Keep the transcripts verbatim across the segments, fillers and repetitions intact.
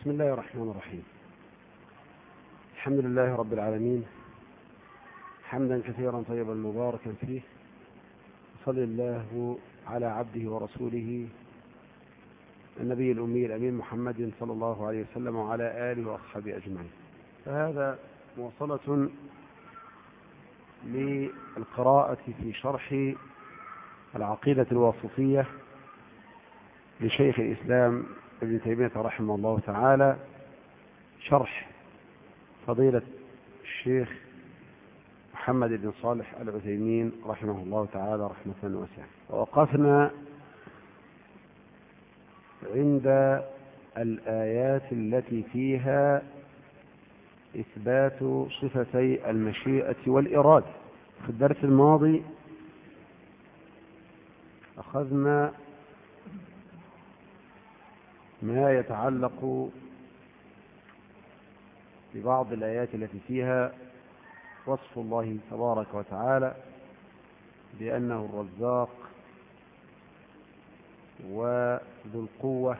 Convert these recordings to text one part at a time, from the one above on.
بسم الله الرحمن الرحيم. الحمد لله رب العالمين، حمدا كثيرا طيبا مباركا فيه، صلى الله على عبده ورسوله النبي الأمي الأمين محمد صلى الله عليه وسلم وعلى آله وأصحابه أجمعين. فهذا مواصلة للقراءة في شرح العقيدة الواسطية لشيخ الإسلام ابن تيمية رحمه الله تعالى، شرح فضيلة الشيخ محمد بن صالح العثيمين رحمه الله تعالى رحمة واسعة. ووقفنا عند الآيات التي فيها إثبات صفتي المشيئة والإرادة. في الدرس الماضي أخذنا ما يتعلق ببعض الآيات التي فيها وصف الله تبارك وتعالى بأنه الرزاق وذو القوة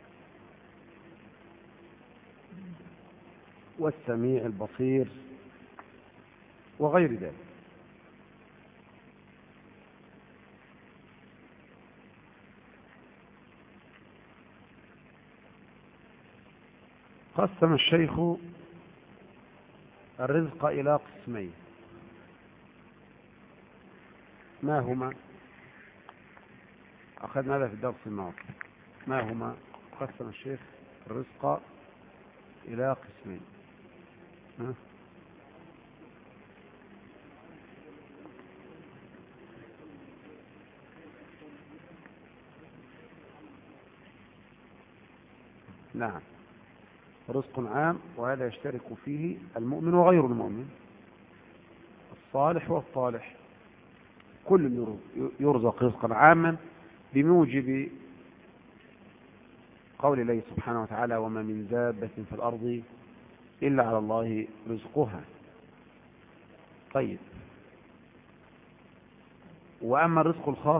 والسميع البصير وغير ذلك. قسم الشيخ الرزق إلى قسمين، ما هما؟ أخذنا هذا في الدرس الماضي. ما هما؟ قسم الشيخ الرزق إلى قسمين. ها؟ نعم، رزق عام، وهذا يشترك فيه المؤمن وغير المؤمن، الصالح والطالح، كل يرزق رزقا عاما بموجب قول الله سبحانه وتعالى: وما من دابة في الأرض إلا على الله رزقها. طيب، وأما الرزق الخاص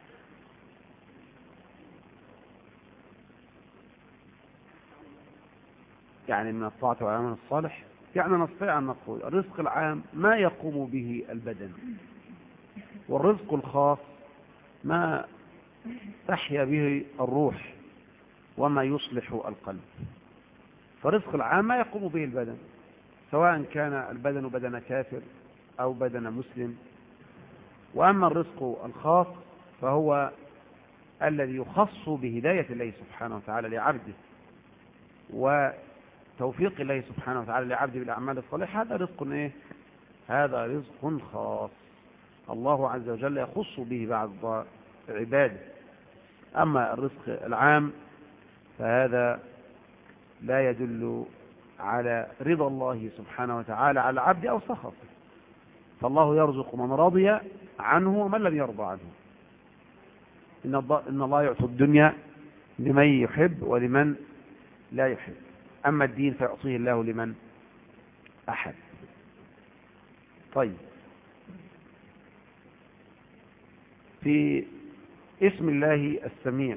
يعني من الطاعة والعمل الصالح، يعني نستطيع أن نقول الرزق العام ما يقوم به البدن، والرزق الخاص ما تحيا به الروح وما يصلح القلب. فالرزق العام ما يقوم به البدن، سواء كان البدن بدن كافر أو بدن مسلم. وأما الرزق الخاص فهو الذي يخص بهداية الله سبحانه وتعالى لعبده وتوفيق الله سبحانه وتعالى لعبده بالأعمال الصالحة. هذا رزق إيه؟ هذا رزق خاص الله عز وجل يخص به بعض عباده. أما الرزق العام فهذا لا يدل على رضا الله سبحانه وتعالى على العبد أو سخطه، فالله يرزق من رضي عنه ومن لم يرضى عنه. إن الله يعطي الدنيا لمن يحب ولمن لا يحب، أما الدين فيعطيه الله لمن أحب. طيب، في اسم الله السميع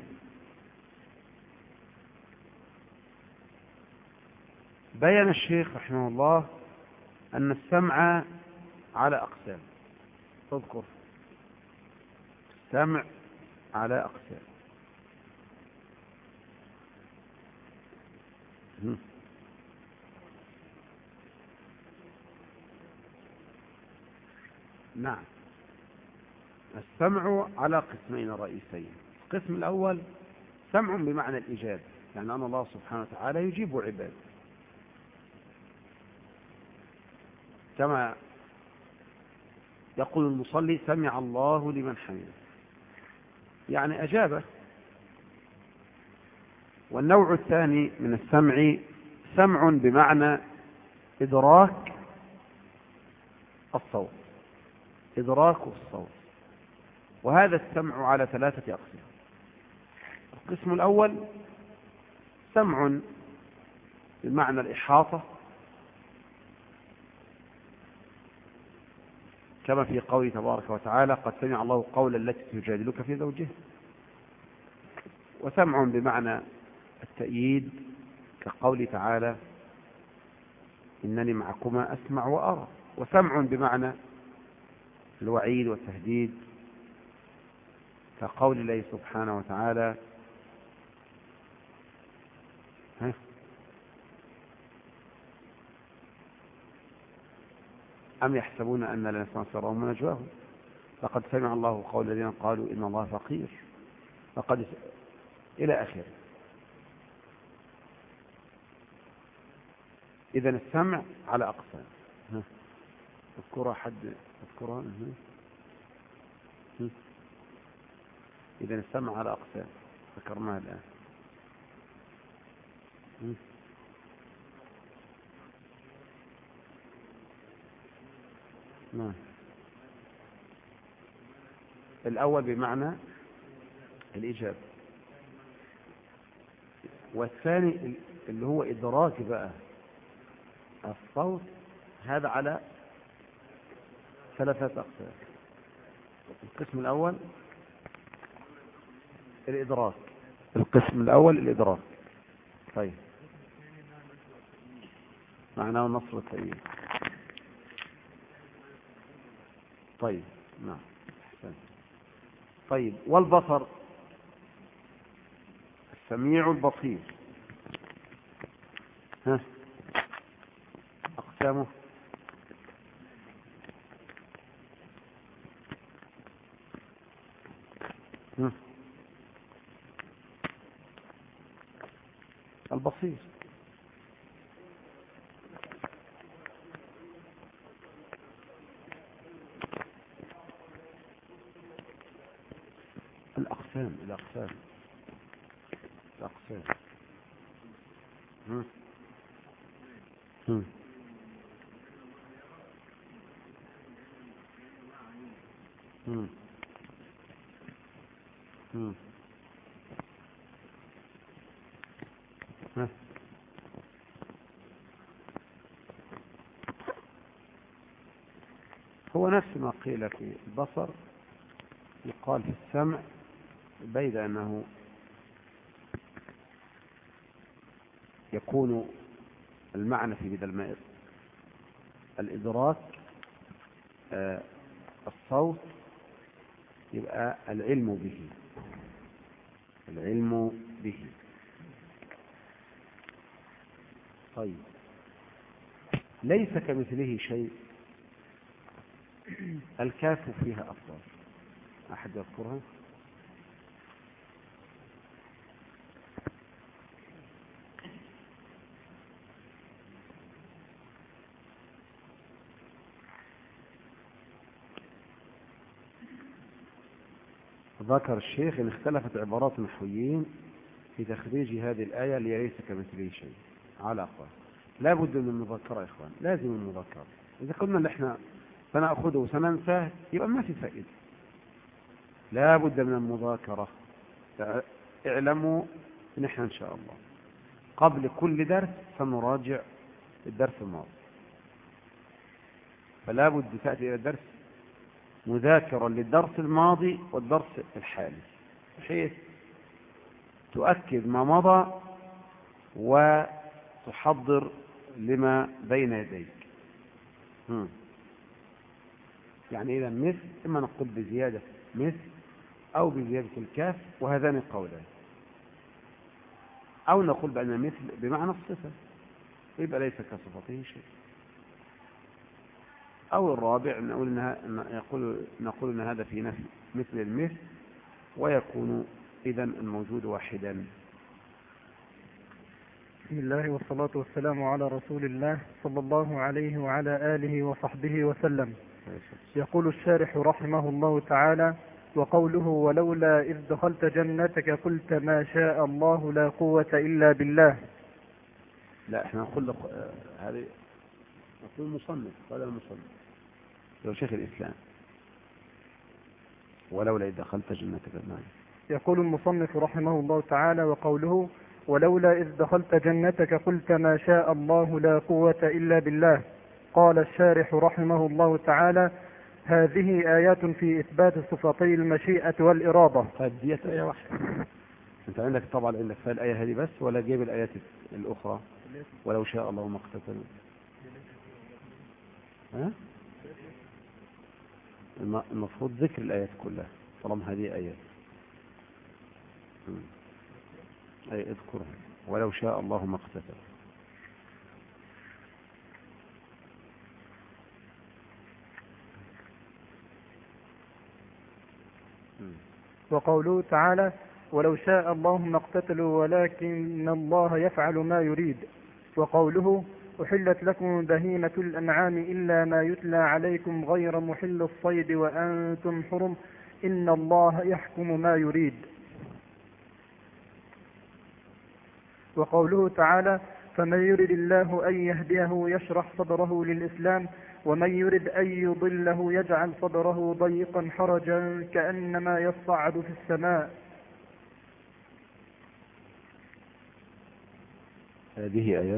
بيّن الشيخ رحمه الله أن السمع على أقسام. تذكر السمع على أقسام. نعم، السمع على قسمين رئيسين. القسم الأول سمع بمعنى الإجابة، يعني أن الله سبحانه وتعالى يجيب عباده، كما يقول المصلي: سمع الله لمن حمده، يعني أجابه. والنوع الثاني من السمع سمع بمعنى إدراك الصوت، إدراك الصوت. وهذا السمع على ثلاثة أقسام. القسم الأول سمع بمعنى الإحاطة، كما في قوله تبارك وتعالى: قد سمع الله قول التي تجادلك في زوجها. وسمع بمعنى التأييد، كقول تعالى إنني معكما أسمع وأرى، وسمع بمعنى الوعيد والتهديد، كقول الله سبحانه وتعالى ها أم يحسبون أن لا نسمع سرهم ونجواهم لقد سمع الله قول الذين قالوا إن الله فقير لقد إلى آخره. إذا السمع على أقسام. اذكرها حد اذكرها. إذا السمع على أقسام ذكرناها الآن. نعم. الأول بمعنى الإجابة، والثاني اللي هو إدراك بقى الصوت، هذا على ثلاثة أقسام. القسم الأول الإدراك القسم الأول الإدراك. طيب معناه النصر والتأييد. طيب نعم. طيب والبصر السميع البصير، ها أقسامه ها. البصير الأقسام الأقسام الأقسام هم. هم. هم. هم. ها. هو نفس ما قيل في البصر يقال في السمع، بيد أنه يكون المعنى في بدل ما الإدراك آه الصوت يبقى العلم به العلم به. طيب ليس كمثله شيء، الكاف فيها أفضل، أحد يذكرها؟ ذكر الشيخ ان اختلفت عبارات النحويين في تخريج هذه الآية اللي ليس كمثله شيء على أقوال. لا بد من المذاكرة يا إخوان، لازم المذاكرة. إذا قلنا اللي احنا سنأخذه وسننساه يبقى ما في فائدة. لا بد من المذاكرة. اعلموا ان احنا ان شاء الله قبل كل درس سنراجع الدرس الماضي، فلا بد تأتي إلى الدرس مذاكرا للدرس الماضي والدرس الحالي، بحيث تؤكد ما مضى وتحضر لما بين يديك. هم. يعني إذا مثل إما نقول بزيادة مثل أو بزيادة الكاف، وهذان قولان، أو نقول بأن مثل بمعنى الصفة يبقى ليس كصفته شيء، أو الرابع نقول إنها نقول نقول إن هذا في نفي مثل المثل، ويكون إذا الموجود واحدا. بسم الله والصلاة والسلام على رسول الله صلى الله عليه وعلى آله وصحبه وسلم. يقول الشارح رحمه الله تعالى: وقوله ولولا إذ دخلت جنتك قلت ما شاء الله لا قوة إلا بالله. لا احنا نقول لك هذه نقول المصنف، قال المصنف لو شيخ الإسلام ولولا إذ دخلت جنتك. يقول المصنف رحمه الله تعالى: وقوله ولولا إذ دخلت جنتك قلت ما شاء الله لا قوة إلا بالله. قال الشارح رحمه الله تعالى: هذه آيات في إثبات صفتي المشيئة والإرادة. طيب دي آية واحدة. انت عندك طبعا عندك فيها الآية هذه بس، ولا جايب الآيات الأخرى؟ ولو شاء الله ما اقتتلوا. ها؟ المفروض ذكر الآيات كلها طالما هذه آيات. أي اذكرها ولو شاء الله ما اقتتلوا. وقوله تعالى ولو شاء الله ما اقتتلوا ولكن الله يفعل ما يريد. وقوله أحلت لكم بهيمة الأنعام إلا ما يتلى عليكم غير محل الصيد وأنتم حرم إن الله يحكم ما يريد. وقوله تعالى فمن يرد الله أن يهديه يشرح صدره للإسلام ومن يرد أن يضله يجعل صدره ضيقا حرجا كأنما يصعد في السماء. هذه آيات.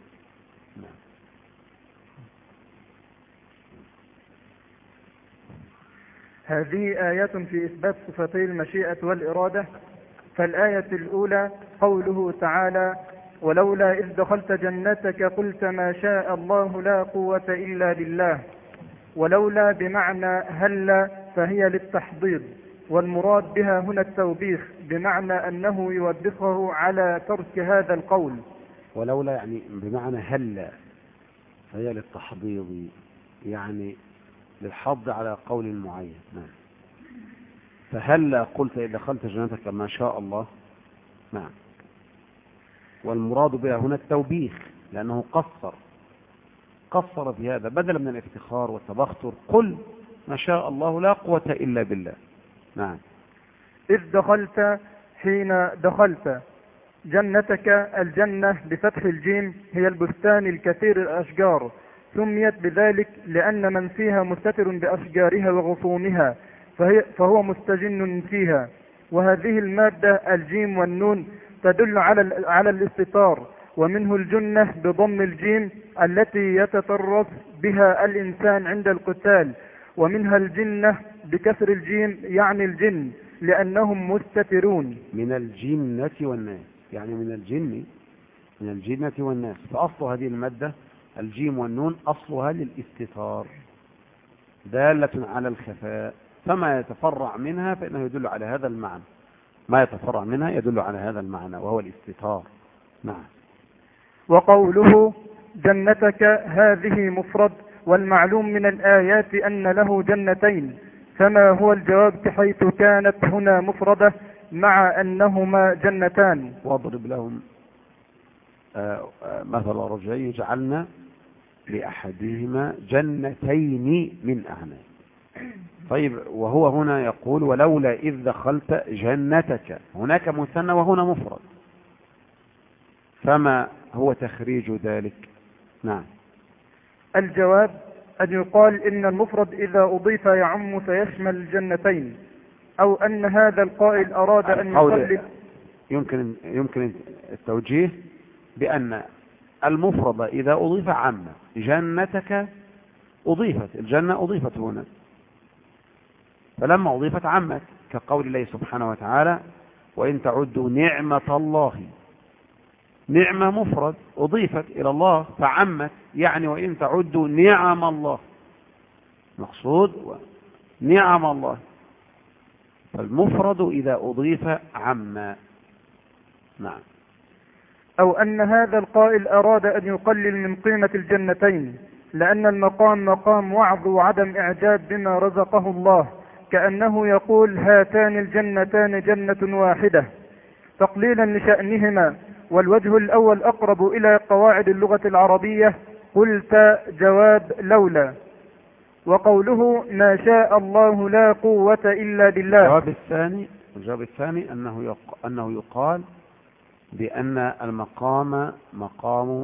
هذه آيات في إثبات صفتي المشيئة والإرادة. فالآية الأولى قوله تعالى ولولا إذ دخلت جنتك قلت ما شاء الله لا قوة إلا بالله. ولولا بمعنى هلا فهي للتحضيض، والمراد بها هنا التوبيخ بمعنى أنه يوبخه على ترك هذا القول. ولولا يعني بمعنى هلا فهي للتحضيض، يعني للحض على قول معين. نعم. فهلا قلت إذا دخلت جنتك ما شاء الله. نعم. والمراد بها هنا التوبيخ لأنه قصر قصر في هذا بدلا من الافتخار والتبختر. قل ما شاء الله لا قوة إلا بالله. نعم. إذ دخلت حين دخلت جنتك. الجنة بفتح الجيم هي البستان الكثير الأشجار، سميت بذلك لأن من فيها مستتر بأشجارها وغصونها فهي فهو مستجن فيها. وهذه المادة الجيم والنون تدل على على الاستتار، ومنه الجنة بضم الجيم التي يتطرف بها الإنسان عند القتال، ومنها الجنة بكسر الجيم يعني الجن لأنهم مستترون. من الجنة والناس يعني من الجن من الجنة والناس. فأصل هذه المادة الجيم والنون أصلها للاستتار دالة على الخفاء، فما يتفرع منها فإنه يدل على هذا المعنى. ما يتفرع منها يدل على هذا المعنى وهو الاستتار. نعم. وقوله جنتك هذه مفرد، والمعلوم من الآيات أن له جنتين، فما هو الجواب حيث كانت هنا مفردة مع أنهما جنتان؟ واضرب لهم مثل رجلين جعلنا لأحدهما جنتين من أعناب. طيب وهو هنا يقول ولولا إذ دخلت جنتك، هناك مثنى وهنا مفرد، فما هو تخريج ذلك؟ نعم. الجواب أن يقال إن المفرد إذا أضيف يعم فيشمل الجنتين، أو أن هذا القائل أراد أن يقلل. يمكن يمكن التوجيه بأن المفرد إذا أضيف عم. جنتك أضيفت، الجنة أضيفت هنا، فلما أضيفت عمت، كقول الله سبحانه وتعالى وإن تعدوا نعمة الله. نعمة مفرد أضيفت إلى الله فعمت، يعني وإن تعدوا نعم الله، مقصود نعم الله. فالمفرد إذا أضيف عم. نعم. أو أن هذا القائل أراد أن يقلل من قيمة الجنتين، لأن المقام مقام وعظ وعدم إعجاب بما رزقه الله، كأنه يقول هاتان الجنتان جنة واحدة تقليلا لشأنهما. والوجه الأول أقرب إلى قواعد اللغة العربية. قلت جواب لولا. وقوله ما شاء الله لا قوة إلا بالله. الجواب الثاني الجواب الثاني أنه يق... أنه يقال بأن المقام مقام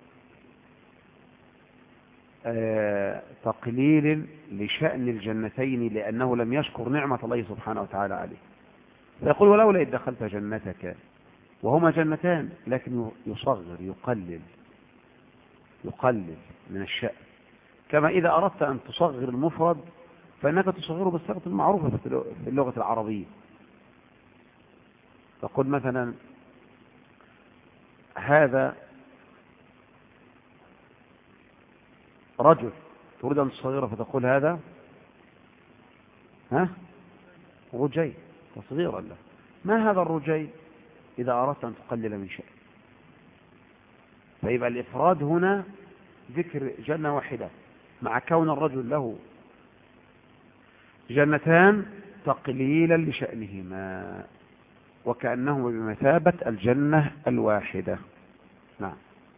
آه تقليل لشأن الجنتين، لأنه لم يشكر نعمة الله سبحانه وتعالى عليه. فيقول ولولا إذ دخلت جنتك، وهما جنتان، لكن يصغر يقلل يقلل من الشأن. كما إذا أردت أن تصغر المفرد فإنك تصغره بالصيغة المعروفة في اللغة العربية. تقول مثلا هذا رجل، تريد أن تصغره فتقول هذا ها رجي تصغيرا له. ما هذا الرجي إذا أردت أن تقلل من شيء؟ فيبقى الإفراد هنا ذكر جنة واحدة مع كون الرجل له جنتان تقليلا لشأنهما وكأنهما بمثابة الجنة الواحدة. نعم.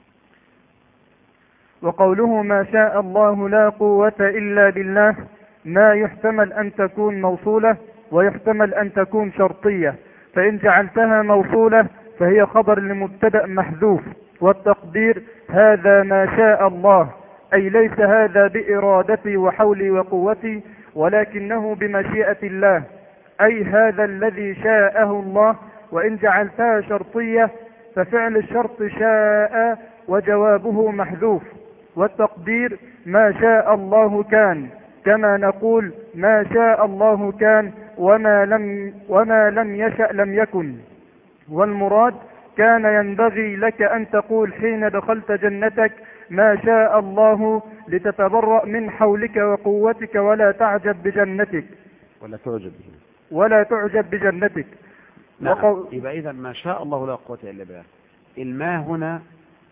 وقوله ما شاء الله لا قوة إلا بالله ما يحتمل أن تكون موصولة ويحتمل أن تكون شرطية، فإن جعلتها موصولة فهي خبر لمبتدأ محذوف، والتقدير هذا ما شاء الله، أي ليس هذا بإرادتي وحولي وقوتي ولكنه بمشيئة الله، أي هذا الذي شاءه الله. وإن جعلتها شرطية ففعل الشرط شاء وجوابه محذوف، والتقدير ما شاء الله كان، كما نقول ما شاء الله كان وما لم, وما لم يشأ لم يكن. والمراد كان ينبغي لك أن تقول حين دخلت جنتك ما شاء الله لتتبرأ من حولك وقوتك ولا تعجب بجنتك ولا تعجب ولا تعجب بجنتك. نعم. وقو... يبقى إذا ما شاء الله لا قوة إلا بالله. الماء هنا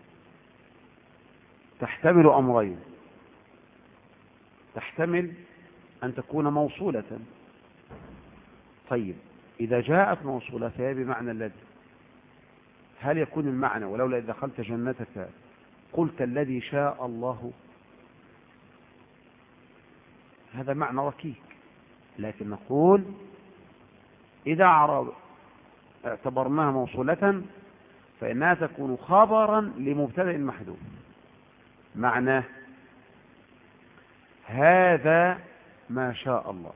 تحتمل أمرين، تحتمل أن تكون موصولة. طيب إذا جاءت موصولة فهي بمعنى الذي، هل يكون المعنى ولولا إذا دخلت جنتك قلت الذي شاء الله؟ هذا معنى ركيك، لكن نقول إذا اعتبرناها موصولة فإنها تكون خبرا لمبتدأ محذوف، معناه هذا ما شاء الله،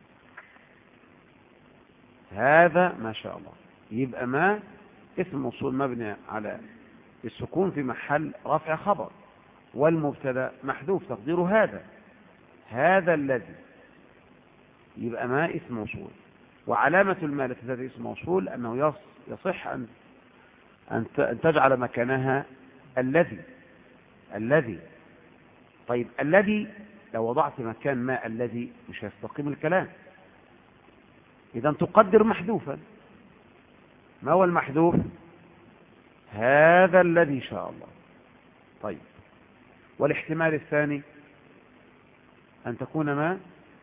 هذا ما شاء الله. يبقى ما اسم موصول مبني على السكون في محل رفع خبر، والمبتدا محذوف تقديره هذا، هذا الذي. يبقى ما اسم موصول، وعلامة الماء التي تأتي اسم موصول أنه يصح أن أن تجعل مكانها الذي الذي طيب الذي لو وضعت مكان ما الذي مش هيستقيم الكلام، إذا تقدر محذوفا. ما هو المحذوف؟ هذا الذي شاء الله. طيب والاحتمال الثاني أن تكون ما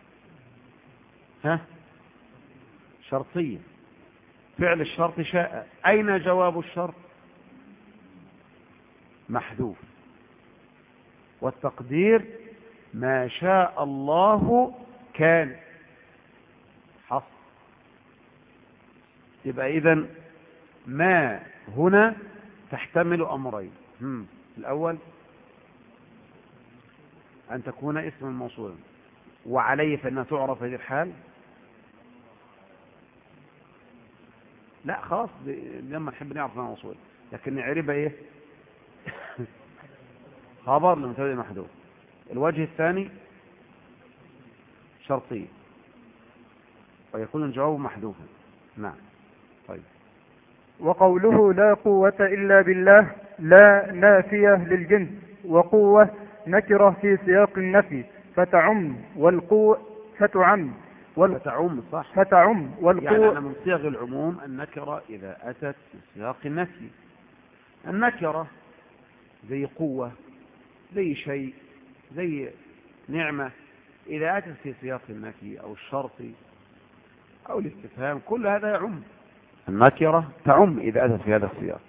ها شرطية، فعل الشرط شاء، أين جواب الشرط؟ محذوف، والتقدير ما شاء الله كان حصل. يبقى إذن ما هنا تحتمل أمرين، هم. الأول أن تكون اسما موصولا، وعليه فإنها تعرف هذه الحال. لا خلاص لما نحب نعرف انها موصول، لكن نعربها ايه؟ خبر لمبتدأ محذوف. الوجه الثاني شرطي ويكون الجواب محذوفا. نعم. طيب وقوله لا قوة إلا بالله لا نافية للجنس، وقوة نكرة في سياق النفي فتعم، والقوة فتعم وال... فتعم صح فتعم والقوة يعني من صيغ العموم النكرة إذا أتت في سياق النفي. النكرة زي قوة، زي شيء، زي نعمة، إذا أتت في سياق النفي أو الشرط أو الاستفهام كل هذا يعم. النكرة تعم إذا أتت في هذا السياق.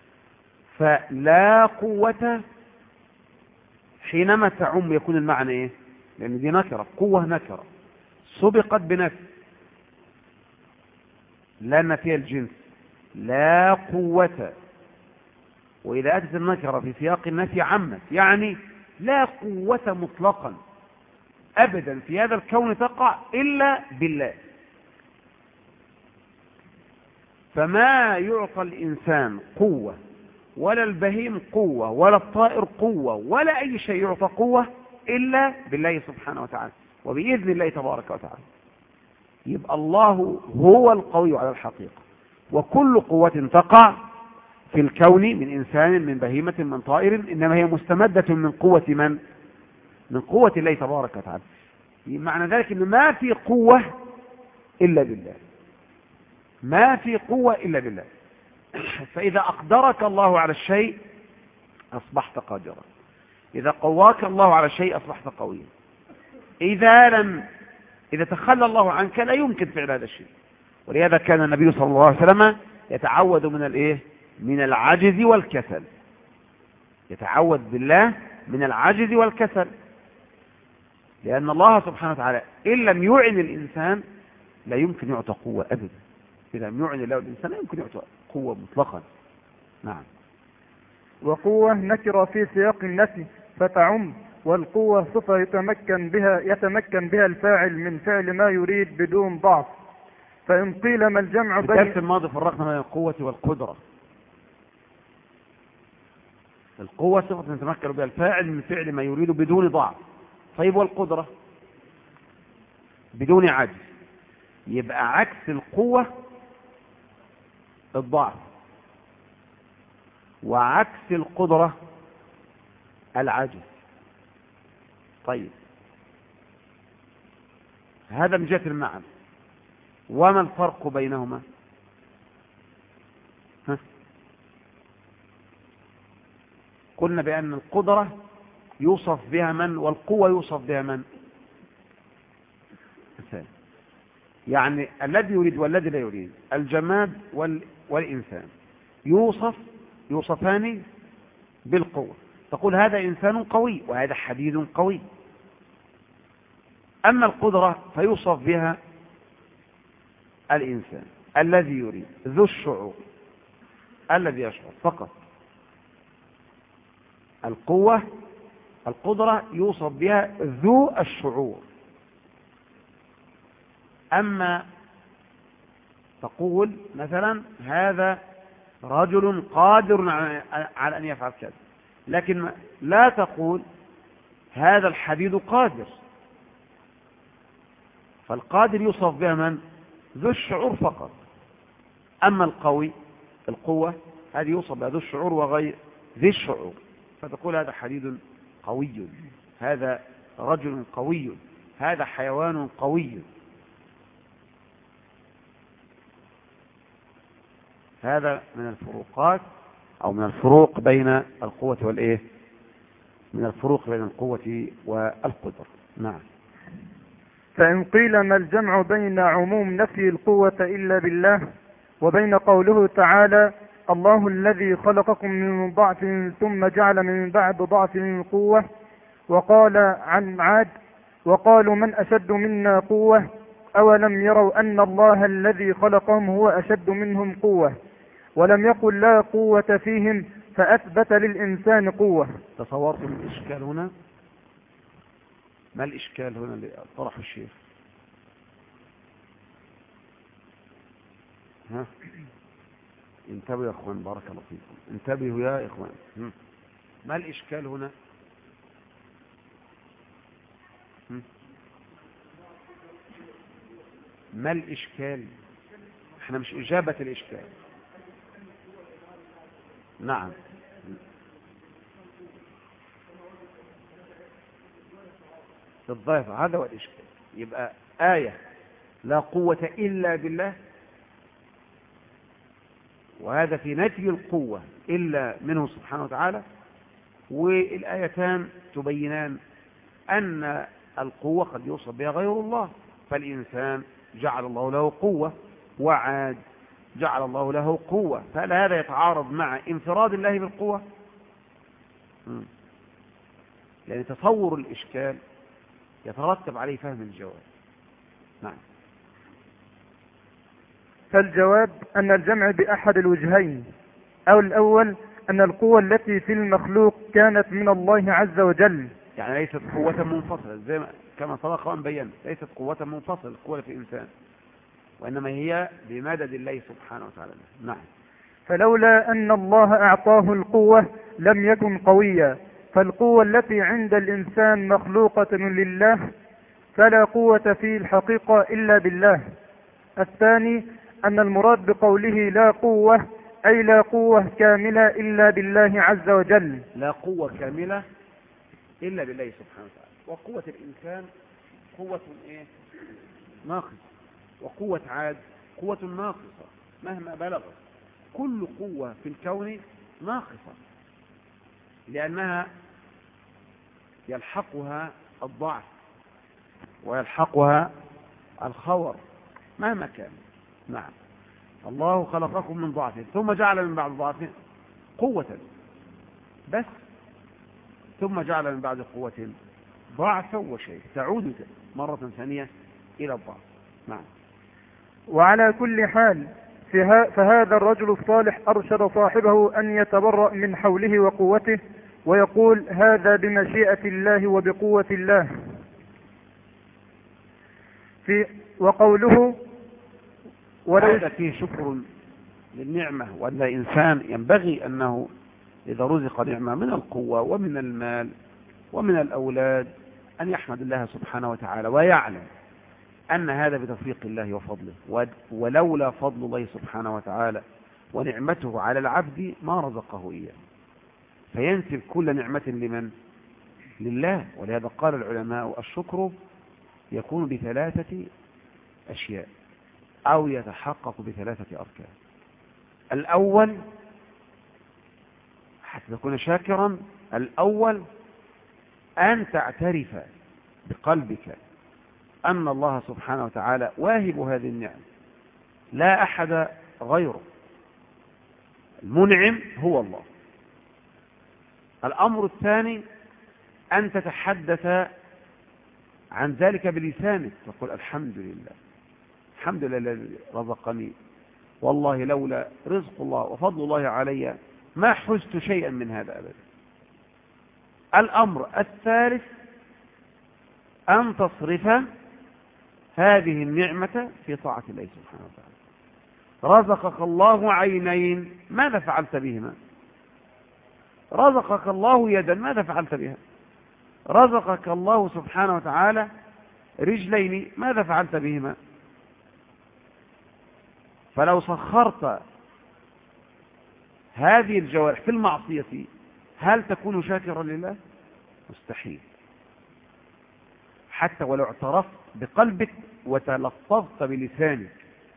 فلا قوة حينما تعم يكون المعنى إيه؟ لأن دي نكرة، قوة نكرة سبقت بنفي، لا نفي الجنس، لا قوة. وإذا أتت النكرة في سياق النفي عمت، يعني لا قوة مطلقا أبدا في هذا الكون تقع إلا بالله. فما يعطى الإنسان قوة ولا البهيم قوة ولا الطائر قوة ولا أي شيء يعطى قوة إلا بالله سبحانه وتعالى وبإذن الله تبارك وتعالى. يبقى الله هو القوي على الحقيقة، وكل قوة تقع في الكون من إنسان من بهيمة من طائر إنما هي مستمدة من قوة من؟ من قوة الله تبارك وتعالى. معنى ذلك أن ما في قوة إلا بالله، ما في قوة إلا بالله. فإذا أقدرك الله على الشيء أصبحت قادرا، إذا قواك الله على الشيء أصبحت قويا. إذا لم إذا تخلى الله عنك لا يمكن فعل هذا الشيء. ولهذا كان النبي صلى الله عليه وسلم يتعوذ من الإيه؟ من العجز والكسل، يتعوذ بالله من العجز والكسل، لأن الله سبحانه وتعالى إن لم يعن الإنسان لا يمكن يعطى قوة أبدا. إذا لم يعن الله الإنسان لا يمكن يعطى قوة مطلقا. نعم. وقوة نكرة في سياق النفي فتعم، والقوة صفة يتمكن بها يتمكن بها الفاعل من فعل ما يريد بدون ضعف. فإن قيل ما الجمع بين الدرس الماضي فرقنا بين القوة والقدرة. القوة صفة يتمكن بها الفاعل من فعل ما يريد بدون ضعف. طيب والقدرة؟ بدون عجز. يبقى عكس القوة الضعف، وعكس القدرة العجز. طيب هذا من جهة المعنى. وما الفرق بينهما؟ ها؟ قلنا بأن القدرة يوصف بها من، والقوة يوصف بها من؟ يعني الذي يريد والذي لا يريد، الجماد والإنسان يوصف يوصفان بالقوة. تقول هذا إنسان قوي وهذا حديد قوي. أما القدرة فيوصف بها الإنسان الذي يريد، ذو الشعور، الذي يشعر فقط. القوة القدرة يوصف بها ذو الشعور. أما تقول مثلا هذا رجل قادر على أن يفعل كذا، لكن لا تقول هذا الحديد قادر. فالقادر يوصف بها من؟ ذو الشعور فقط. أما القوي القوة هذه يوصف بها ذو الشعور وغير ذي الشعور. فتقول هذا حديد قوي، هذا رجل قوي، هذا حيوان قوي. هذا من الفروقات أو من الفروق بين القوة والإيه؟ من الفروق بين القوة والقدرة. نعم. فإن قيل ما الجمع بين عموم نفي القوة إلا بالله وبين قوله تعالى الله الذي خلقكم من ضعف ثم جعل من بعد ضعف قوة، وقال عن عاد وقالوا من أشد منا قوة أولم يروا أن الله الذي خلقهم هو أشد منهم قوة، ولم يقل لا قوة فيهم فأثبت للإنسان قوة. تصورتم الإشكال هنا؟ ما الإشكال هنا اللي طرح الشيخ؟ ها؟ انتبهوا يا اخوان، بارك الله فيكم، انتبهوا يا اخوان. ما الإشكال هنا؟ ما الإشكال؟ احنا مش إجابة الإشكال. نعم. الضيفة هذا هو الإشكال. يبقى آية لا قوة إلا بالله، وهذا في نفي القوة إلا منه سبحانه وتعالى، والآيتان تبينان أن القوة قد يوصف بها غير الله. فالإنسان جعل الله له قوة، وعاد جعل الله له قوة، فهل هذا يتعارض مع انفراد الله بالقوة؟ يعني تصور الإشكال يترتب عليه فهم الجواب. نعم. فالجواب أن الجمع بأحد الوجهين، أو الأول أن القوة التي في المخلوق كانت من الله عز وجل، يعني ليست قوة منفصلة زي ما كما سبق وأن بينا، ليست قوة منفصلة القوة في الإنسان، وإنما هي بمدد الله سبحانه وتعالى. نعم. فلولا أن الله أعطاه القوة لم يكن قويا، فالقوة التي عند الإنسان مخلوقة لله، فلا قوة في الحقيقة إلا بالله. الثاني أن المراد بقوله لا قوة أي لا قوة كاملة إلا بالله عز وجل. لا قوة كاملة إلا بالله سبحانه وتعالى. وقوة الإنسان قوة إيه؟ ناقصة، وقوة عاد قوة ناقصة مهما بلغت. كل قوة في الكون ناقصة، لأنها يلحقها الضعف ويلحقها الخور مهما كان. نعم، الله خلقكم من ضعف ثم جعل من بعد ضعف قوة بس، ثم جعل من بعد قوة ضعفا وشيء، تعود مرة ثانية إلى الضعف. نعم. وعلى كل حال فهذا الرجل الصالح أرشد صاحبه أن يتبرأ من حوله وقوته ويقول هذا بمشيئة الله وبقوة الله. في وقوله وهذا فيه شكر للنعمة، وأن الإنسان ينبغي أنه إذا رزق نعمة من القوة ومن المال ومن الأولاد أن يحمد الله سبحانه وتعالى، ويعلم أن هذا بتوفيق الله وفضله، ولولا فضل الله سبحانه وتعالى ونعمته على العبد ما رزقه إياه، فينسب كل نعمة لمن؟ لله. ولهذا قال العلماء الشكر يكون بثلاثة أشياء أو يتحقق بثلاثة أركان. الأول حتى تكون شاكرا، الأول أن تعترف بقلبك أن الله سبحانه وتعالى واهب هذه النعم، لا أحد غيره، المنعم هو الله. الأمر الثاني أن تتحدث عن ذلك بلسانك، تقول الحمد لله، الحمد لله الذي رزقني، والله لولا رزق الله وفضل الله علي ما حزت شيئا من هذا أبدا. الأمر الثالث أن تصرف هذه النعمة في طاعة الله سبحانه وتعالى. رزقك الله عينين، ماذا فعلت بهما؟ رزقك الله يدا، ماذا فعلت بها؟ رزقك الله سبحانه وتعالى رجلين، ماذا فعلت بهما؟ فلو سخرت هذه الجوارح في المعصية هل تكون شاكرا لله؟ مستحيل، حتى ولو اعترفت بقلبك وتلفظت بلسانك.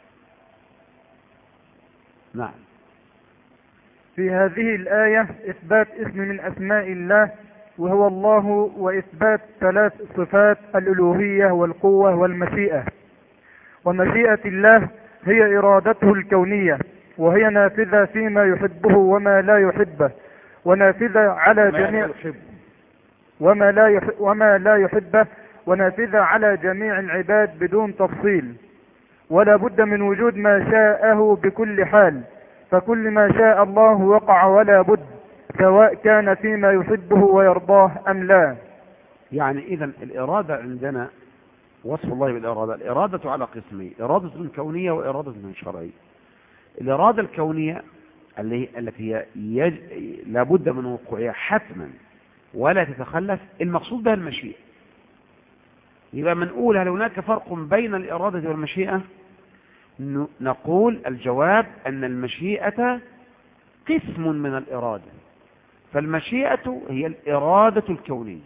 نعم. في هذه الآية إثبات اسم من أسماء الله وهو الله، وإثبات ثلاث صفات: الألوهية والقوة والمشيئة. ومشيئة الله هي إرادته الكونية، وهي نافذة فيما يحبه وما لا يحبه، ونافذة على جميع وما لا يحب وما لا يحبه، ونافذة على جميع العباد بدون تفصيل. ولا بد من وجود ما شاءه بكل حال، فكل ما شاء الله وقع ولا بد، سواء كان فيما يحبه ويرضاه أم لا. يعني إذن الإرادة عندنا وصف الله بالإرادة، الإرادة على قسمين: إرادة كونية وإرادة شرعية. الإرادة الكونية التي هي يج... لابد من وقوعها حتما ولا تتخلف، المقصود بها المشيئة. يبقى منقول هل هناك فرق بين الإرادة والمشيئة؟ نقول الجواب أن المشيئة قسم من الإرادة، فالمشيئة هي الإرادة الكونية،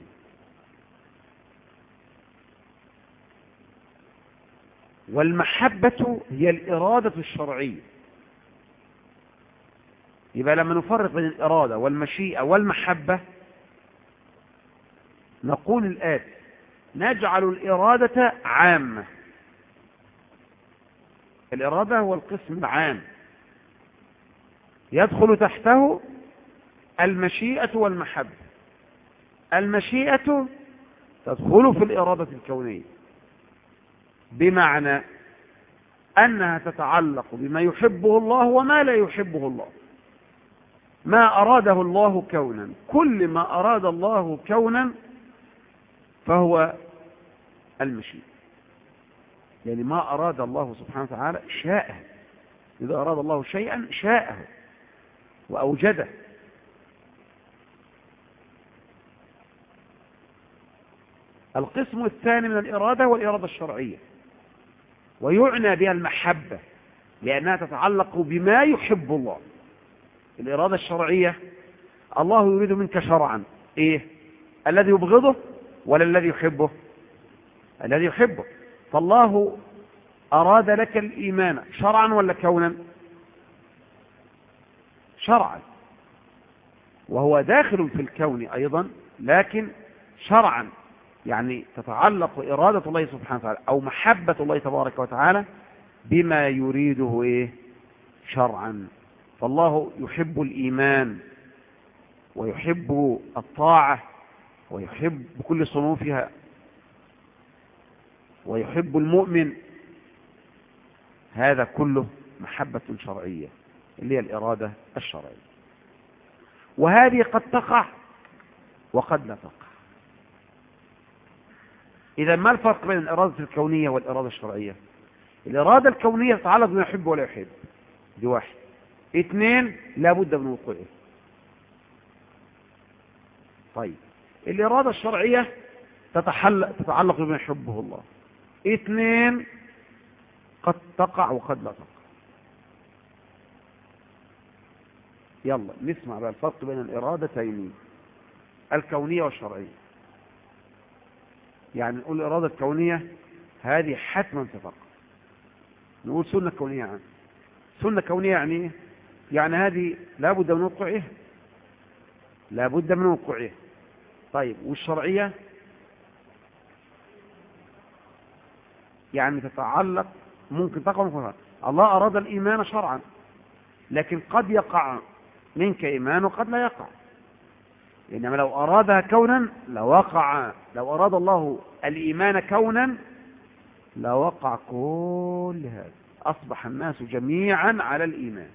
والمحبة هي الإرادة الشرعية. يبقى لما نفرق بين الإرادة والمشيئة والمحبة نقول الآتي: نجعل الإرادة عامة. الإرادة هو القسم العام، يدخل تحته المشيئة والمحبة. المشيئة تدخل في الإرادة الكونية، بمعنى أنها تتعلق بما يحبه الله وما لا يحبه الله. ما أراده الله كونا، كل ما أراد الله كونا فهو المشيئة، يعني ما أراد الله سبحانه وتعالى شاءه. إذا أراد الله شيئا شاءه وأوجده. القسم الثاني من الإرادة والإرادة الشرعية، ويعنى بها المحبة، لأنها تتعلق بما يحب الله. الإرادة الشرعية الله يريد منك شرعا إيه؟ الذي يبغضه ولا الذي يحبه؟ الذي يحبه. فالله أراد لك الإيمان شرعا ولا كونا؟ شرعا، وهو داخل في الكون أيضا، لكن شرعا، يعني تتعلق إرادة الله سبحانه وتعالى أو محبة الله تبارك وتعالى بما يريده إيه؟ شرعا. فالله يحب الإيمان ويحب الطاعة ويحب بكل صنوفها ويحب المؤمن، هذا كله محبة شرعية اللي هي الإرادة الشرعية. وهذه قد تقع وقد لا تقع. إذا ما الفرق بين الإرادة الكونية والإرادة الشرعية؟ الإرادة الكونية تتعلق بما يحب ولا يحب، دي واحد. اثنين، لا بد من وقوعه. طيب الإرادة الشرعية تتعلق بما يحبه الله. اثنين، قد تقع وقد لا تقع. يلا نسمع بقى الفرق بين الإرادتين الكونية والشرعية. يعني نقول الإرادة الكونية هذه حتما ستقع، نقول سنة كونية. يعني سنة كونية يعني يعني هذه لا بد من وقوعها، لا بد من وقوعها. طيب والشرعية يعني تتعلق، ممكن تقع ممكن تقع. الله أراد الإيمان شرعا، لكن قد يقع منك إيمان وقد لا يقع. إنما لو أرادها كونا لوقع. لو أراد الله الإيمان كونا لوقع كل هذا، أصبح الناس جميعا على الإيمان.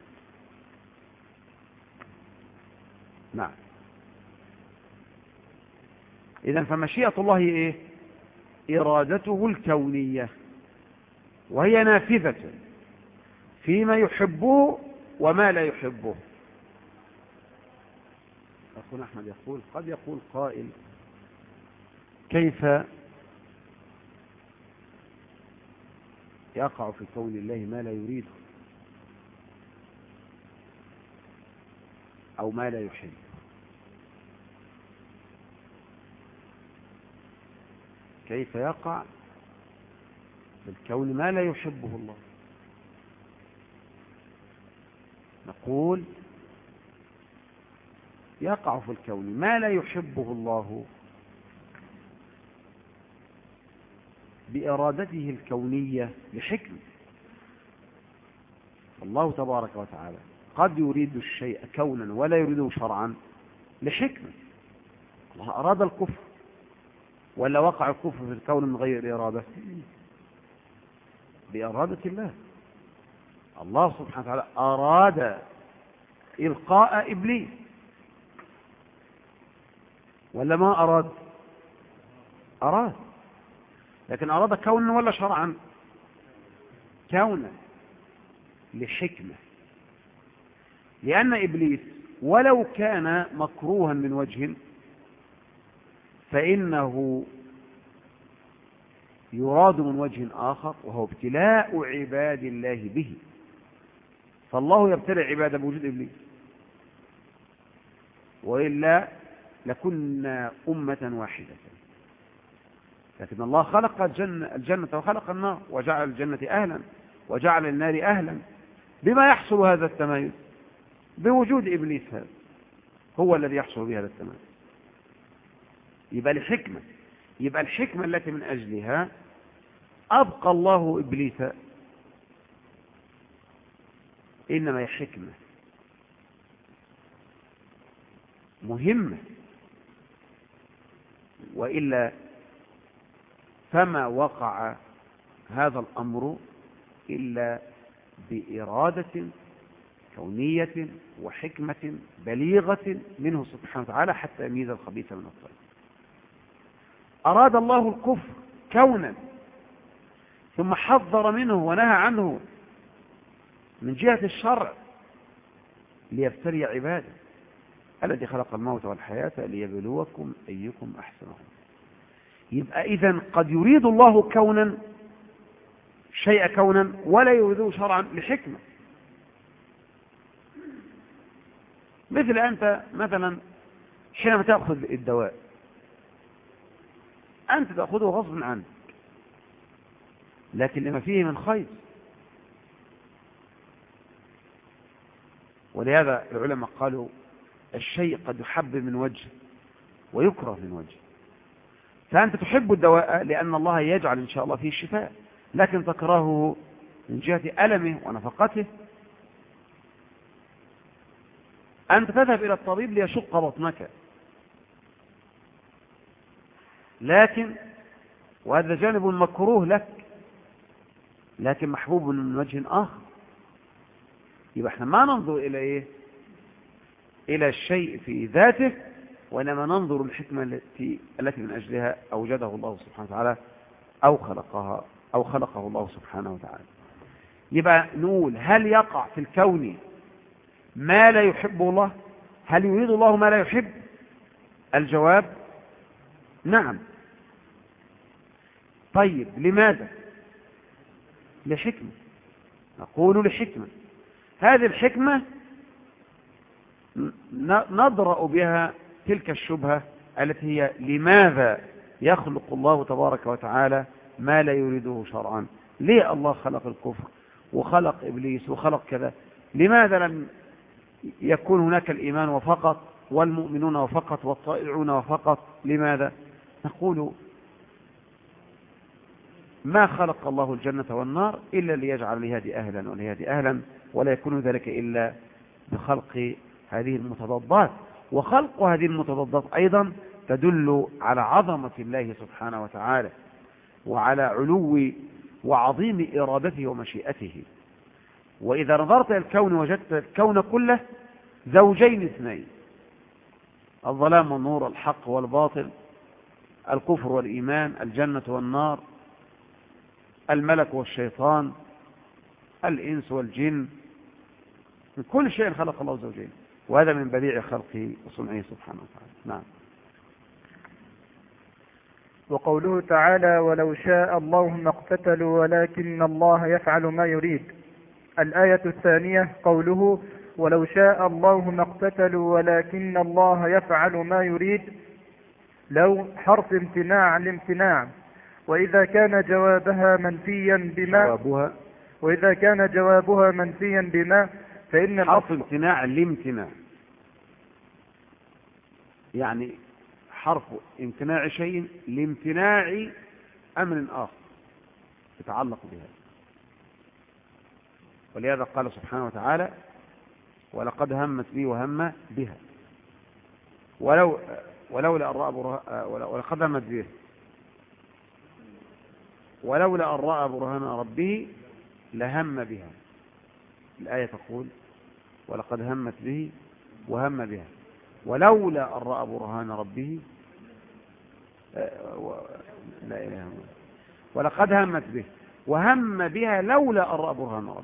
نعم. إذن فمشيئة الله إيه؟ إرادته الكونية، وهي نافذة فيما يحبه وما لا يحبه. أخونا أحمد يقول: قد يقول قائل: كيف يقع في كون الله ما لا يريده أو ما لا يحب؟ كيف يقع في الكون ما لا يحبه الله؟ نقول: يقع في الكون ما لا يحبه الله بإرادته الكونية لحكمة. الله تبارك وتعالى قد يريد الشيء كونا ولا يريده شرعا لحكمة. الله أراد الكفر، ولا وقع الكفر في الكون من غير إرادة؟ بإرادة الله. الله سبحانه وتعالى أراد إلقاء إبليس، ولا ما أراد؟ أراد، لكن أراد كونا ولا شرعا؟ كونا لحكمة. لأن إبليس ولو كان مكروها من وجه فإنه يراد من وجه آخر، وهو ابتلاء عباد الله به. فالله يبتلع عباده بوجود إبليس، وإلا لكنا أمة واحدة. لكن الله خلق الجنة, الجنة وخلق النار، وجعل الجنة أهلا وجعل النار أهلا. بما يحصل هذا التمايز؟ بوجود إبليس، هذا هو الذي يحصل بهذا التمايز. يبقى الحكمة يبقى الحكمة التي من أجلها أبقى الله إبليس إنما هي حكمة مهمة، وإلا فما وقع هذا الأمر إلا بإرادة كونية وحكمة بليغة منه سبحانه وتعالى حتى يميز الخبيث من الطيب. أراد الله الكفر كونا ثم حذر منه ونهى عنه من جهة الشرع ليبتلي عباده. الذي خلق الموت والحياة ليبلوكم أيكم أحسن عملا. يبقى إذن قد يريد الله كونا الشيء كونا ولا يريده شرعا لحكمة. مثل أنت مثلا حينما تأخذ الدواء أنت تأخذه غصب عنك، لكن لما فيه من خير. ولهذا العلماء قالوا الشيء قد يحب من وجه ويكره من وجه. فأنت تحب الدواء لأن الله يجعل إن شاء الله فيه الشفاء، لكن تكرهه من جهة ألمه ونفقته. أنت تذهب إلى الطبيب ليشق بطنك، لكن وهذا جانب مكروه لك لكن محبوب من وجه آخر. يبقى احنا ما ننظر إلى إيه؟ إلى الشيء في ذاته، وإنما ننظر الحكمة التي التي من أجلها أوجده الله سبحانه وتعالى أو خلقها أو خلقه الله سبحانه وتعالى. يبقى نقول هل يقع في الكون ما لا يحبه الله؟ هل يريد الله ما لا يحب؟ الجواب نعم. طيب لماذا؟ لحكمة. نقول لحكمة. هذه الحكمة نضرأ بها تلك الشبهة التي هي لماذا يخلق الله تبارك وتعالى ما لا يريده شرعا؟ ليه الله خلق الكفر وخلق إبليس وخلق كذا؟ لماذا لم يكون هناك الإيمان وفقط والمؤمنون وفقط والطائعون وفقط؟ لماذا؟ نقول ما خلق الله الجنة والنار إلا ليجعل لهذه أهلا ولهذه أهلا، ولا يكون ذلك إلا بخلق هذه المتضادات. وخلق هذه المتضادات أيضا تدل على عظمة الله سبحانه وتعالى وعلى علو وعظيم إرادته ومشيئته. وإذا نظرت إلى الكون وجدت الكون كله زوجين اثنين، الظلام والنور، الحق والباطل، الكفر والإيمان، الجنة والنار، الملك والشيطان، الإنس والجن، من كل شيء خلق الله زوجين، وهذا من بديع خلقه وصنعه سبحانه وتعالى. نعم. وقوله تعالى ولو شاء الله ما اقتتلوا ولكن الله يفعل ما يريد. الآية الثانية قوله ولو شاء الله ما اقتتلوا ولكن الله يفعل ما يريد، لو حرف امتناع الامتناع، وإذا كان جوابها منفيا بما جوابها وإذا كان جوابها منفيا بما فإن حرف امتناع الامتناع، يعني حرف امتناع شيء لامتناع أمر آخر يتعلق بها. ولهذا قال سبحانه وتعالى ولقد همت بي وهم بها ولو ولولا أن رأى برهان ولقد همت به ولولا أن رأى برهان ربه لهم بها. الآية تقول ولقد همت به وهم بها ولولا أن رأى برهان ربه لا إله إلا الله ولقد همت به وهم بها لولا أن رأى برهان ربه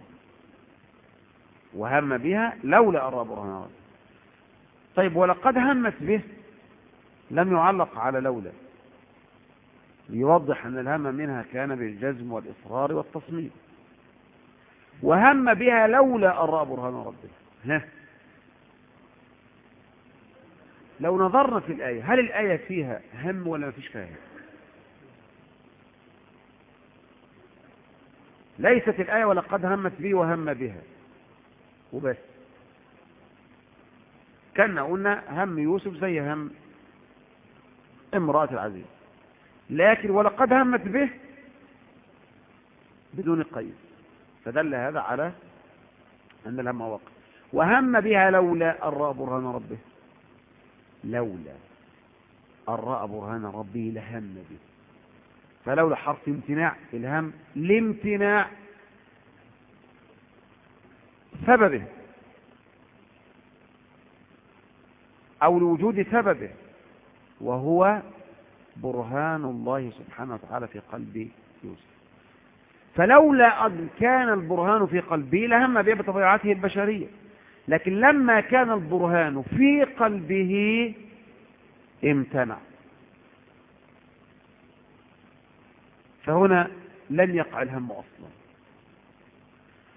وهم بها لولا أن رأى برهان ربه. طيب ولقد همت به لم يعلق على لولا، ليوضح أن الهم منها كان بالجزم والإصرار والتصميم. وهم بها لولا أن رأى برهان ربه. ها لو نظرنا في الآية هل الآية فيها هم ولا ما فيش فيها هم؟ ليست الآية ولقد همت به وهم بها وبس. كنا قلنا هم يوسف زي هم امرأة العزيز، لكن ولقد همت به بدون قيد، فدل هذا على أن الهم وقع. وهم بها لولا أن رأى برهان ربه، لولا أن رأى برهان ربه لهم به. فلولا حرف امتناع الهم لامتناع سببه أو لوجود سببه، وهو برهان الله سبحانه وتعالى في قلب يوسف. فلولا أن كان البرهان في قلبه لهم به بطبيعته البشرية، لكن لما كان البرهان في قلبه امتنع، فهنا لن يقع الهم أصلا.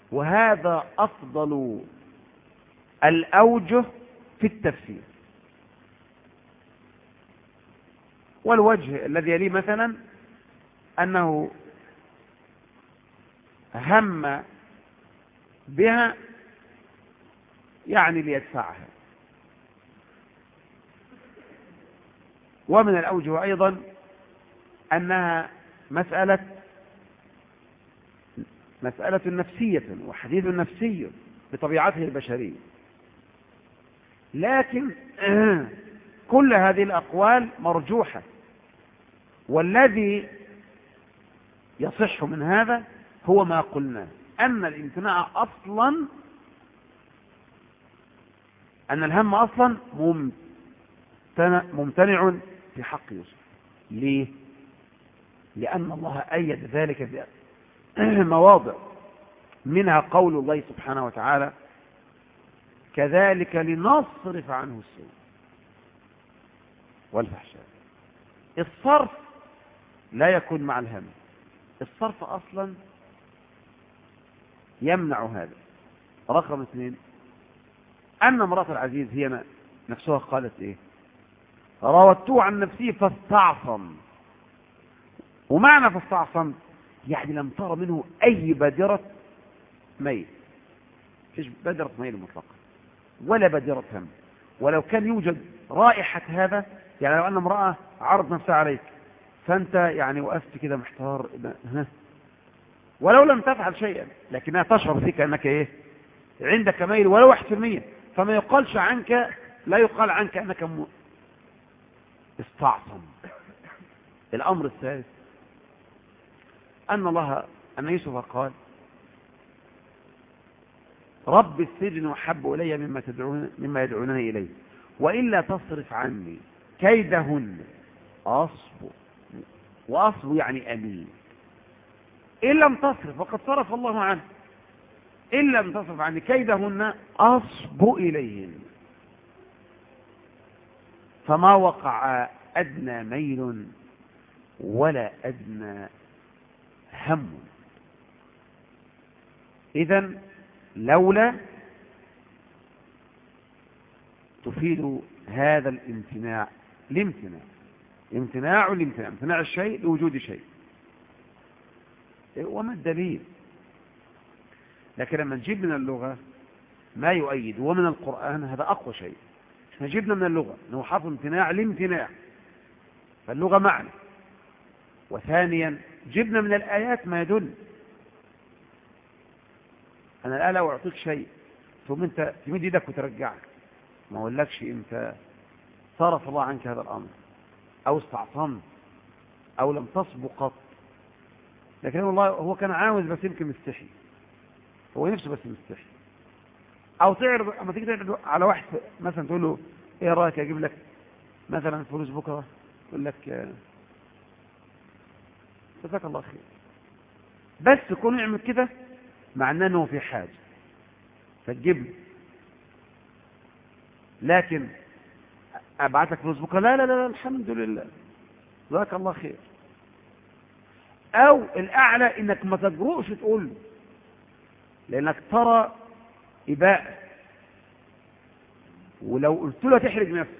وهذا أفضل الأوجه في التفسير. والوجه الذي يليه مثلا أنه هم بها يعني ليدفعها. ومن الأوجه أيضا أنها مسألة مسألة نفسية وحديث نفسي بطبيعته البشرية. لكن كل هذه الأقوال مرجوحة، والذي يصح من هذا هو ما قلنا، أن الامتناع أصلا أن الهم أصلا ممتنع في حق يوسف. ليه؟ لأن الله أيد ذلك بمواضع، منها قول الله سبحانه وتعالى: كذلك لنصرف عنه السوء والفحشاء. الصرف لا يكون مع الهم، الصرف أصلا يمنع هذا. رقم اثنين، أن امرأة العزيز هي نفسها قالت إيه؟ راودته عن نفسه فاستعصم. ومعنى فاستعصم يعني لم ترى منه أي بادرة ميل، فيش بادرة ميل مطلقة ولا بادرة هم. ولو كان يوجد رائحة هذا، يعني لو أن امرأة عرض نفسها عليك فأنت يعني وقفت كده محتار، ها، ولو لم تفعل شيئا لكنها تشعر فيك أنك إيه؟ عندك ميل ولو واحد في المية، فما يقالش عنك، لا يقال عنك أنك م... استعصم. الأمر الثالث أن الله أن يوسف قال: رب السجن أحب إلي مما تدعون مما يدعونني إليه وإلا تصرف عني كيدهن أصب. وأصب يعني أمين. إن لم تصرف وقد صرف الله عنه، إن لم تصرف عني كيدهن أصب إليهن. فما وقع أدنى ميل ولا أدنى هم. إذن لولا تفيد هذا الامتناع الامتناع امتناع الامتناع امتناع الشيء لوجود شيء. وما الدليل؟ لكن لما نجيب من اللغة ما يؤيد ومن القرآن هذا أقوى شيء. احنا جبنا من اللغة انه حرف امتناع الامتناع، فاللغة معنى. وثانيا جبنا من الآيات ما يدل. أنا الآن لو أعطيك شيء ثم أنت تمد يدك وترجعك، ما أقولكش أنت صرف الله عنك هذا الأمر أو استعصمت أو لم تصبق قط، لكن والله هو كان عاوز بس يمكن مستحي، هو نفسه بس مستحي. أو تعرض أما تيجي تعرض على واحد مثلا تقول له إيه رأيك أجيب لك مثلا فلوس بكرة، يقول لك جزاك الله خير، بس يكون يعمل كده معناه أنه في حاجة فتجيب له. لكن أبعت لك فلوس بكرة، لا لا لا الحمد لله جزاك الله خير. أو الأعلى إنك ما تجرؤش تقول له لأنك ترى إباء، ولو قلت له تحرج نفسك.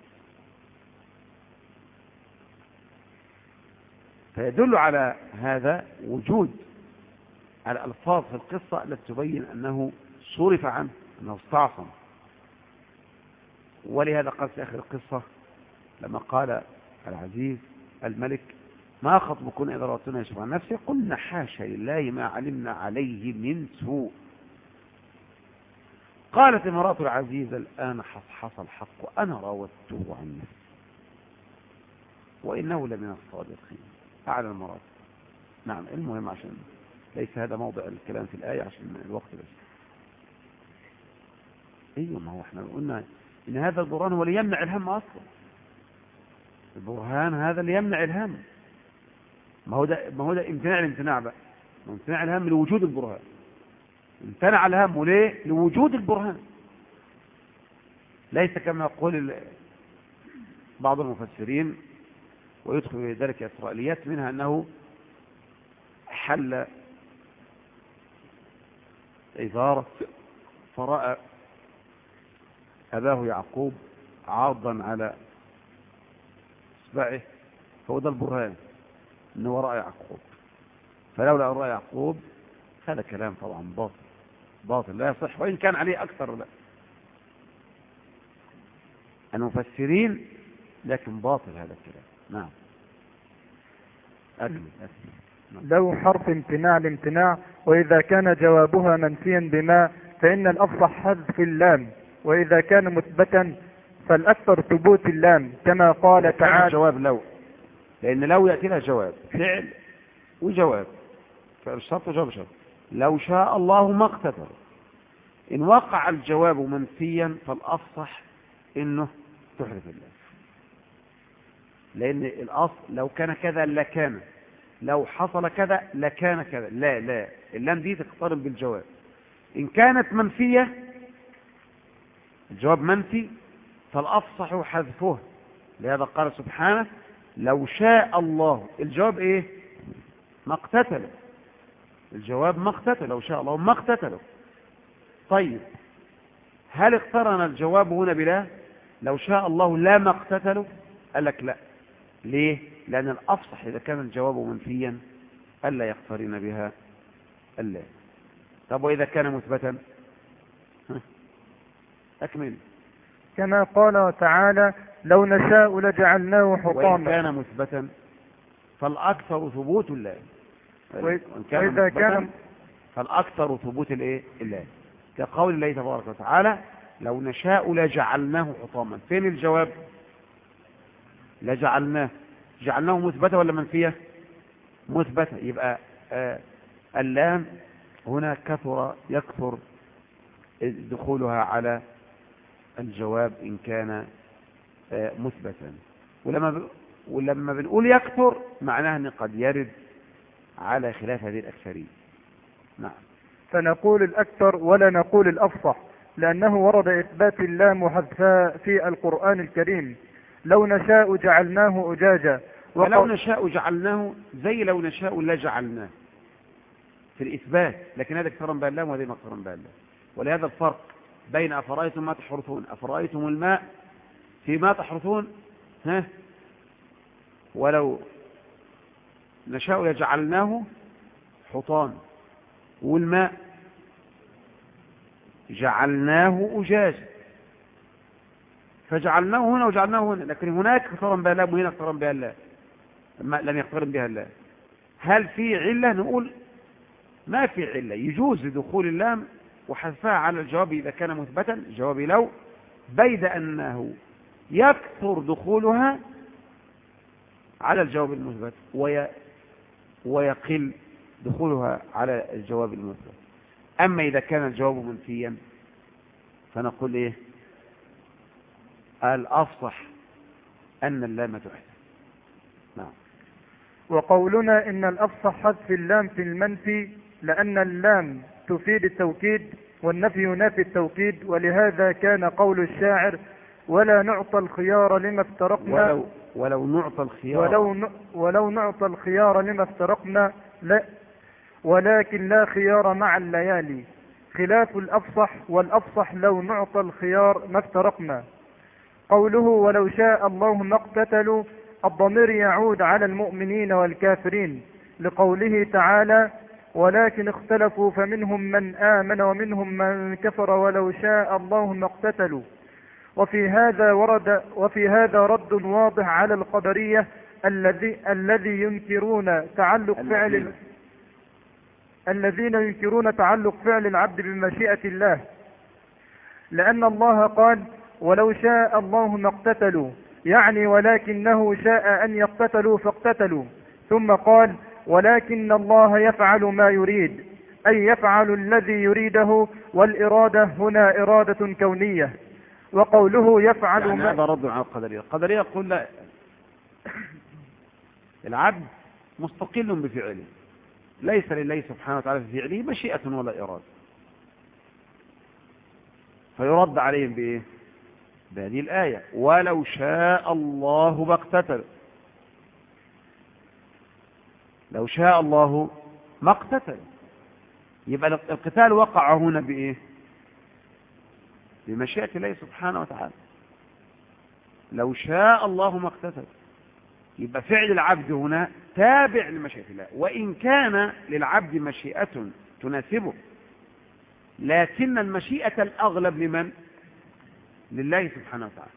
فيدل على هذا وجود الألفاظ في القصة التي تبين أنه صرف عنه، أنه استعصم. ولهذا قال في آخر القصة لما قال العزيز الملك: ما خطبكن إذا راوتن يوسف عن نفسه قلنا حاشا لله ما علمنا عليه من سوء. قالت امرأة العزيز: الآن حصحص الحق أنا راودته عن نفسه وإنه لمن الصادقين. أعلى المراتب. نعم، المهم عشان ليس هذا موضع الكلام في الآية عشان الوقت بس. ايوه، ما هو احنا قلنا ان هذا البرهان هو اللي يمنع الهم اصلا. البرهان هذا اللي يمنع الهم. ما هو ده ما هو ده امتناع الامتناع بقى. امتناع الهم لوجود البرهان. امتنع الهم وليه؟ لوجود البرهان. ليس كما يقول بعض المفسرين ويدخل في ذلك إسرائيليات، منها أنه حل إذا فرأى أباه يعقوب عاضا على إصبعه، فهو ده البرهان أنه وراء يعقوب. فلولا وراء يعقوب هذا كلام طبعا باطل باطل لا يصح، وإن كان عليه أكثر لا المفسرين، لكن باطل هذا الكلام. نعم أكمل أكمل. نعم. لو حرف امتناع الامتناع، وإذا كان جوابها منفيا بما فإن الأفصح حذف اللام، وإذا كان مثبتا فالأكثر ثبوت اللام كما قال تعالى. جواب لو، لأن لو يأتي لها جواب فعل وجواب، فعل شرط وجواب شرط. لو شاء الله ما اقتتل، إن وقع الجواب منفيا فالأفصح إنه تحذف اللام، لأن الأصل لو كان كذا لكان، لو حصل كذا لكان كذا. لا لا اللام دي تقترن بالجواب. إن كانت منفية، الجواب منفي، فالأفصح حذفه. لهذا قال سبحانه لو شاء الله. الجواب إيه؟ ما اقتتل. الجواب ما اقتتل، لو شاء الله ما اقتتلوا. طيب هل اقترن الجواب هنا بلا؟ لو شاء الله لا ما اقتتلوا؟ قال لك لا. ليه؟ لأن الأفصح إذا كان الجواب منفيا ألا يقترن بها ألا. طب وإذا كان مثبتا؟ أكمل. كما قال تعالى لو نشاء لجعلناه حطاما. وإن كان مثبتا فالأكثر ثبوت الله. وإذا كان, كان فالأكثر ثبوت الإيه؟ الله، كقول الله تبارك وتعالى لو نشاء لجعلناه حطاما. فين الجواب؟ لجعلناه، جعلناه مثبتة ولا منفية؟ مثبتة. يبقى آه اللام هنا كثر يكثر دخولها على الجواب إن كان آه مثبتا. ولما ب... ولما بنقول يكثر معناه أن قد يرد على خلاف هذه الأكثرية. نعم. فنقول الأكثر ولا نقول الأفصح، لأنه ورد إثبات اللام وحذفها في القرآن الكريم. لو نشاء جعلناه أجاجا. ولو نشاء جعلناه زي لو نشاء لا جعلناه في الإثبات، لكن هذا اقترن بها اللام وهذا ما اقترن بها اللام. ولهذا الفرق بين أفرأيتم ما تحرثون، أفرأيتم الماء في ما تحرثون ها، ولو نشاء لجعلناه حطام، والماء جعلناه أجاجا. فجعلناه هنا وجعلناه هنا، لكن هناك اقترن بها اللام وهنا اقترن بها اللام، لم يقترن بها اللام. هل في علة؟ نقول ما في علة، يجوز دخول اللام وحذفها على الجواب إذا كان مثبتا، جواب لو، بيد أنه يكثر دخولها على الجواب المثبت وي... ويقل دخولها على الجواب المثبت. أما إذا كان الجواب منفيا فنقول إيه؟ الأفصح أن اللام تحذف. نعم. وقولنا إن الأفصح حذف اللام في المنفي لأن اللام تفيد التوكيد والنفي ينافي التوكيد، ولهذا كان قول الشاعر ولا نعطى الخيار لما افترقنا ولو, ولو نعطى الخيار ولو, ن... ولو نعطى الخيار لما افترقنا لا، ولكن لا خيار مع الليالي، خلاف الأفصح، والأفصح لو نعطى الخيار ما افترقنا. قوله ولو شاء الله ما اقتتلوا، الضمير يعود على المؤمنين والكافرين، لقوله تعالى ولكن اختلفوا فمنهم من آمن ومنهم من كفر ولو شاء الله ما اقتتلوا. وفي هذا ورد وفي هذا رد واضح على القدرية الذي الذي ينكرون تعلق فعل الذين ينكرون تعلق فعل العبد بمشيئة الله، لأن الله قال ولو شاء الله ما اقتتلوا، يعني ولكنه شاء أن يقتتلوا فاقتتلوا، ثم قال ولكن الله يفعل ما يريد، أي يفعل الذي يريده، والإرادة هنا إرادة كونية. وقوله يفعل يعني ما هذا رد على القدرية. القدرية يقول لا، العبد مستقل بفعله، ليس لله سبحانه وتعالى في فعله مشيئة ولا إرادة، فيرد عليهم بإيه؟ بهذه الآية ولو شاء الله ما اقتتل. لو شاء الله ما اقتتل، يبقى القتال وقع هنا بإيه؟ بمشيئة الله سبحانه وتعالى. لو شاء الله ما اقتتل. يبقى فعل العبد هنا تابع لمشيئة الله، وإن كان للعبد مشيئة تناسبه، لكن المشيئة الأغلب لمن؟ لله سبحانه وتعالى.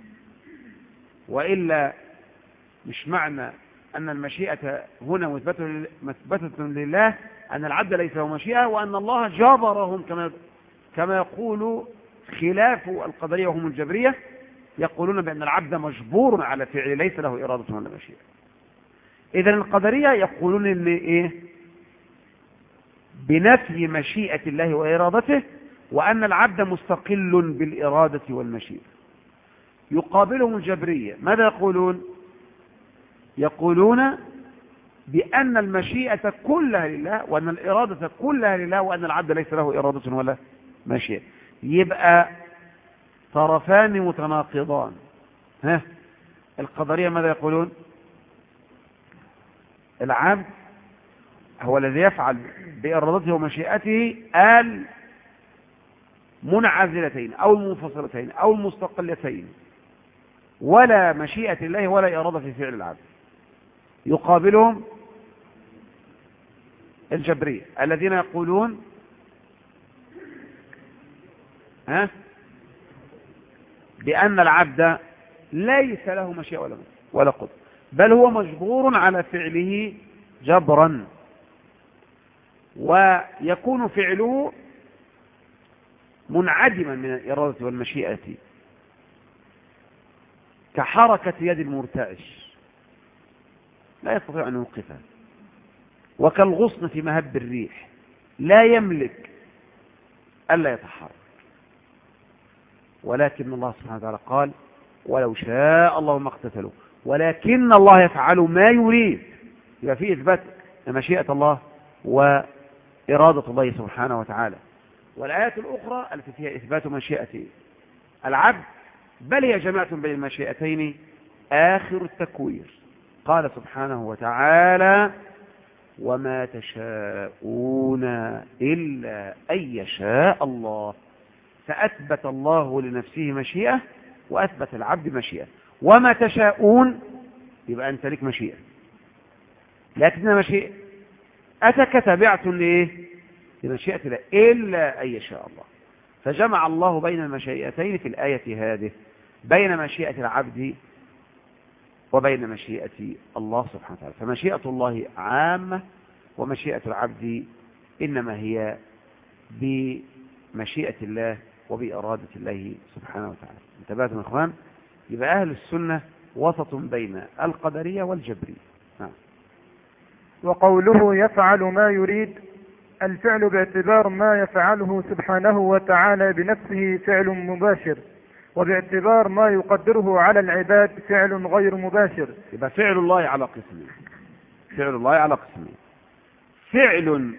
وإلا مش معنى أن المشيئة هنا مثبتة لله أن العبد ليس له مشيئة، وأن الله جبرهم كما كما يقول خلاف القدرية وهم الجبرية، يقولون بأن العبد مجبور على فعل ليس له إرادة ولا مشيئة. إذن القدرية يقولون إن إيه؟ بنفي مشيئة الله وإرادته، وأن العبد مستقل بالإرادة والمشيئة. يقابلهم الجبرية ماذا يقولون؟ يقولون بأن المشيئة كلها لله، وأن الإرادة كلها لله، وأن العبد ليس له إرادة ولا مشيئة. يبقى طرفان متناقضان. ها القدرية ماذا يقولون؟ العبد هو الذي يفعل بإرادته ومشيئته المنعزلتين أو المنفصلتين أو المستقلتين، ولا مشيئة الله ولا إرادة في فعل العبد. يقابلهم الجبرية الذين يقولون ها بأن العبد ليس له مشيئة ولا ولا قدرة، بل هو مجبور على فعله جبرا، ويكون فعله منعدما من الإرادة والمشيئة، كحركة يد المرتعش لا يستطيع أن يوقفها، وكالغصن في مهب الريح لا يملك ألا يتحرك. ولكن الله سبحانه وتعالى قال ولو شاء الله ما اقتتلوا ولكن الله يفعل ما يريد. يبقى في إثبات مشيئة الله وإرادة الله سبحانه وتعالى. والآيات الأخرى التي فيها إثبات مشيئة العبد بل هي جماعة بين المشيئتين آخر التكوير. قال سبحانه وتعالى وما تشاءون إلا أن يشاء الله. فأثبت الله لنفسه مشيئة وأثبت العبد مشيئة. وما تشاءون يبقى أنت لك مشيئة، لكن مشيئة أتك تبعت لإيه؟ لمشيئة الله إلا أن يشاء الله. فجمع الله بين المشيئتين في الآية هذه، بين مشيئة العبد وبين مشيئة الله سبحانه وتعالى. فمشيئة الله عامة، ومشيئة العبد إنما هي بمشيئة الله وبإرادة الله سبحانه وتعالى. انتبهتم يا إخوان؟ يبقى أهل السنة وسط بين القدرية والجبرية. نعم. وقوله يفعل ما يريد، الفعل باعتبار ما يفعله سبحانه وتعالى بنفسه فعل مباشر، وباعتبار ما يقدره على العباد فعل غير مباشر. يبقى فعل الله على قسمين. فعل الله على قسمين: فعل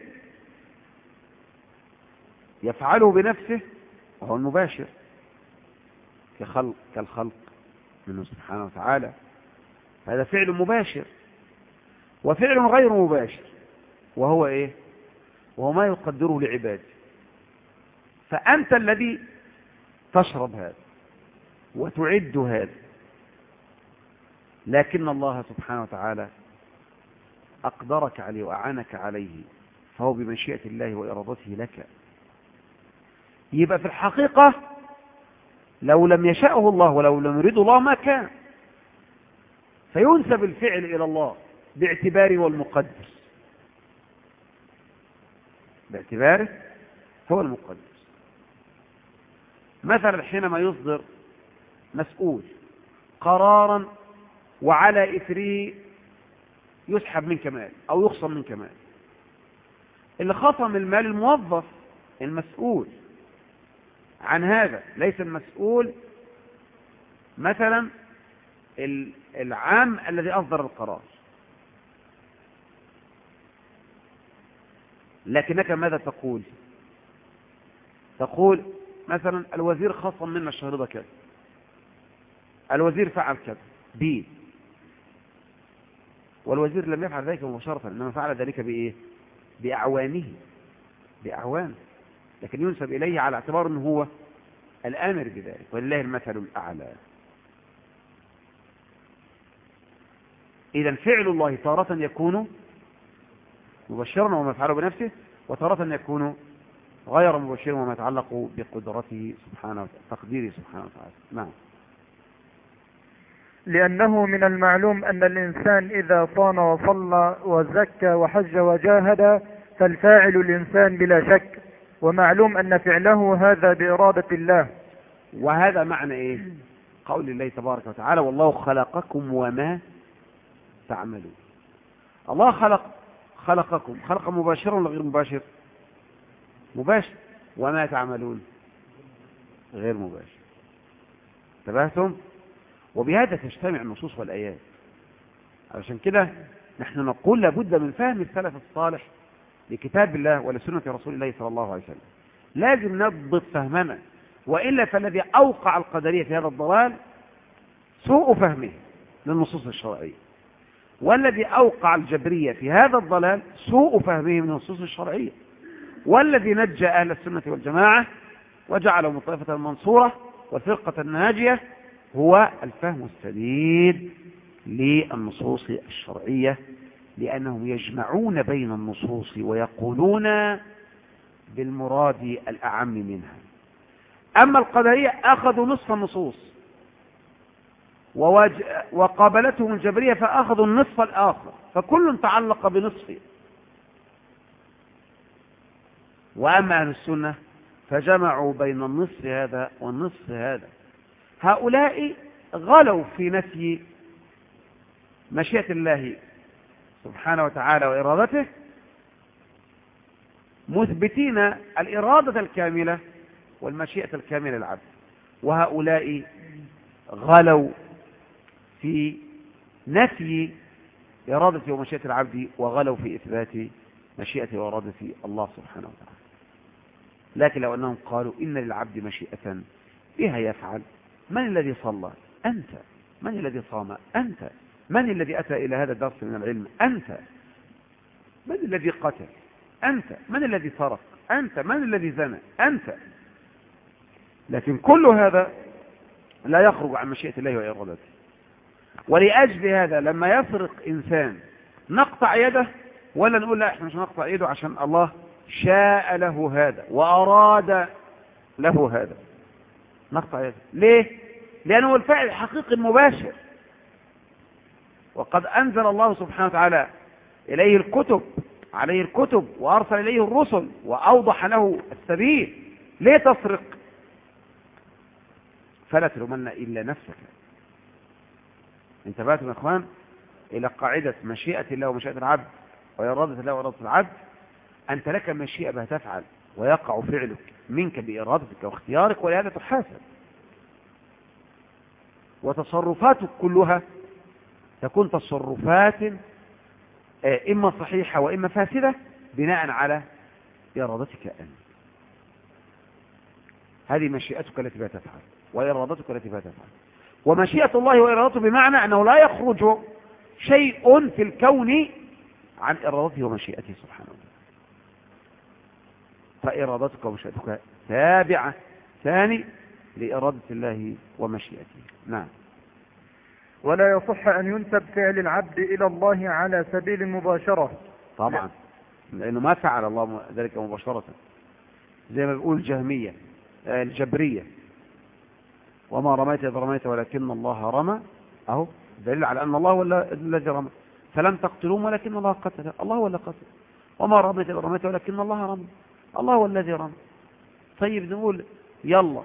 يفعله بنفسه وهو المباشر كخلق كالخلق منه سبحانه وتعالى، هذا فعل مباشر. وفعل غير مباشر وهو ايه؟ وهو ما يقدره لعباده. فأنت الذي تشرب هذا وتعد هذا، لكن الله سبحانه وتعالى أقدرك عليه وأعانك عليه، فهو بمشيئة الله وإرادته لك. يبقى في الحقيقة لو لم يشاءه الله ولو لم يريده الله ما كان، فينسب الفعل إلى الله باعتباره والمقدر، باعتباره هو المقدر. مثلا حينما يصدر مسؤول قرارا وعلى إثره يسحب منك مال أو يخصم منك مال، اللي خصم المال الموظف المسؤول عن هذا، ليس المسؤول مثلا العام الذي أصدر القرار. لكنك ماذا تقول؟ تقول مثلا الوزير خصم منا الشهر ده كذا، الوزير فعل كذا بي، والوزير لم يفعل ذلك مباشرة، إنما فعل ذلك بإيه؟ بأعوانه. بأعوان، لكن ينسب إليه على اعتبار أنه هو الآمر بذلك، ولله المثل الأعلى. إذا فعل الله تارة يكون مبشرا وما يفعله بنفسه، وتارة يكون غير مبشر وما يتعلق بقدرته سبحانه وتعالى، تقديره سبحانه وتعالى. نعم. لأنه من المعلوم أن الإنسان إذا صام وصلى وزكى وحج وجاهد فالفاعل الإنسان بلا شك، ومعلوم أن فعله هذا بإرادة الله. وهذا معنى إيه؟ قول الله تبارك وتعالى: والله خلقكم وما تعملون. الله خلق خلقكم، خلق مباشر ولا غير مباشر؟ مباشر. وما تعملون غير مباشر. انتبهتم؟ وبهذا تجتمع النصوص والآيات. علشان كده نحن نقول لابد من فهم السلف الصالح لكتاب الله ولسنة رسول الله صلى الله عليه وسلم. لازم نضبط فهمنا، وإلا فالذي أوقع القدرية في هذا الضلال سوء فهمه للنصوص الشرعية، والذي أوقع الجبرية في هذا الضلال سوء فهمه من النصوص الشرعية، والذي نجى أهل السنة والجماعة وجعلهم الطائفة المنصورة والفرقة الناجية هو الفهم السديد للنصوص الشرعية، لأنهم يجمعون بين النصوص ويقولون بالمراد الأعم منها. أما القدرية أخذوا نصف النصوص وقابلتهم الجبرية فأخذوا النصف الآخر، فكل تعلق بنصفه. وأما أهل السنة فجمعوا بين النصف هذا والنصف هذا. هؤلاء غلوا في نفي مشيئة الله سبحانه وتعالى وإرادته، مثبتين الإرادة الكاملة والمشيئة الكاملة للعبد، وهؤلاء غلوا في نفي إرادة ومشيئة العبد وغلوا في إثبات مشيئة وإرادة الله سبحانه وتعالى. لكن لو أنهم قالوا إن للعبد مشيئة بها يفعل، من الذي صلى؟ أنت. من الذي صام؟ أنت. من الذي أتى إلى هذا الدرس من العلم؟ أنت. من الذي قتل؟ أنت. من الذي سرق؟ أنت. من الذي زنى؟ أنت. لكن كل هذا لا يخرج عن مشيئة الله وإرادته. ولأجل هذا لما يسرق إنسان نقطع يده، ولا نقول لا احنا مش نقطع يده عشان الله شاء له هذا وأراد له هذا، نقطع يده. ليه؟ لأنه الفعل الحقيقي المباشر، وقد أنزل الله سبحانه وتعالى إليه الكتب عليه الكتب وأرسل إليه الرسل وأوضح له السبيل. ليه تسرق؟ فلا تلومن إلا نفسك. انتبهتم يا إخوان إلى قاعدة مشيئة الله ومشيئة العبد وإرادة الله وإرادة العبد. أنت لك مشيئة بها تفعل ويقع فعلك منك بإرادتك واختيارك، ولهذا تحاسب. وتصرفاتك كلها تكون تصرفات إما صحيحة وإما فاسدة بناء على إرادتك أنت. هذه مشيئتك التي بها تفعل وإرادتك التي بها تفعل. ومشيئة الله وإرادته بمعنى أنه لا يخرج شيء في الكون عن إرادته ومشيئته سبحانه وتعالى، فإرادتك ومشيئتك تابعة ثاني لإرادة الله ومشيئته. نعم. ولا يصح أن ينسب فعل العبد إلى الله على سبيل المباشرة. طبعا لأنه ما فعل الله ذلك مباشرة، زي ما بيقول الجهمية الجبرية: وما رميت إذ رميت ولكن الله رمى. أهو دليل على أن الله هو الذي رمى. فلم تقتلوه ولكن الله قتل. الله هو اللي قتل. وما رميت إذ رميت ولكن الله رمى. الله هو الذي رمى. طيب نقول يلا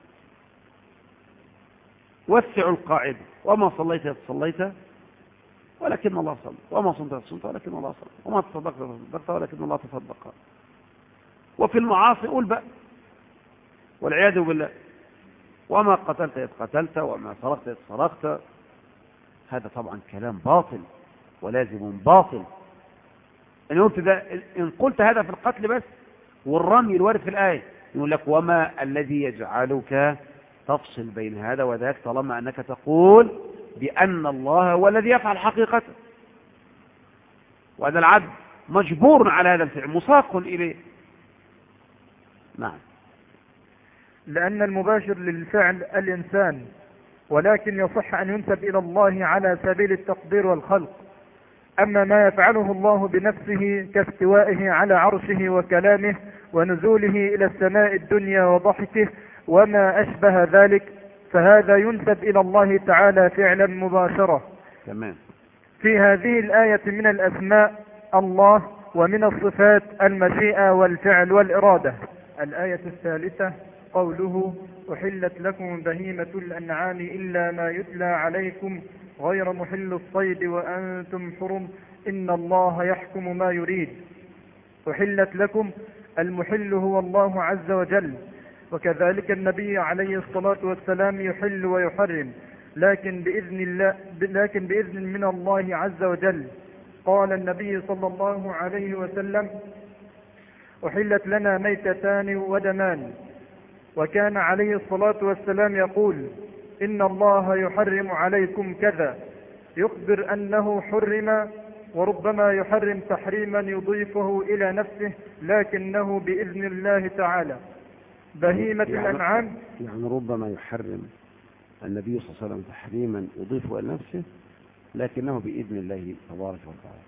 وسعوا القاعدة: وما صليت إذ صليت ولكن الله صلى، وما صمت إذ صمت ولكن الله صلى، وما تصدقت إذ تصدقت ولكن الله تصدق. وفي المعاصي قول بقى والعياذ بالله: وما قتلت إذ قتلت وما سرقت إذ سرقت. هذا طبعا كلام باطل ولازم باطل. إن قلت, ده إن قلت هذا في القتل بس، والرمي الوارد في الآية يقول لك: وما الذي يجعلك تفصل بين هذا وذاك طالما أنك تقول بأن الله هو الذي يفعل حقيقته، وأن العبد مجبور على هذا الفعل مساق إليه. نعم. لأن المباشر للفعل الإنسان، ولكن يصح أن ينسب إلى الله على سبيل التقدير والخلق. أما ما يفعله الله بنفسه كاستوائه على عرشه وكلامه ونزوله إلى السماء الدنيا وضحكه وما أشبه ذلك، فهذا ينسب إلى الله تعالى فعلا مباشرة. تمام. في هذه الآية من الأسماء الله، ومن الصفات المشيئة والفعل والإرادة. الآية الثالثة قوله أحلت لكم بهيمة الأنعام إلا ما يتلى عليكم غير محل الصيد وأنتم حرم إن الله يحكم ما يريد. أحلت لكم، المحل هو الله عز وجل، وكذلك النبي عليه الصلاة والسلام يحل ويحرم، لكن بإذن الله لكن بإذن من الله عز وجل. قال النبي صلى الله عليه وسلم أحلت لنا ميتتان ودمان. وكان عليه الصلاة والسلام يقول إن الله يحرم عليكم كذا، يخبر أنه حرم، وربما يحرم تحريما يضيفه إلى نفسه لكنه بإذن الله تعالى. بهيمة يعني الأنعام، يعني ربما يحرم النبي صلى الله عليه وسلم تحريما يضيفه إلى نفسه لكنه بإذن الله تبارك وتعالى.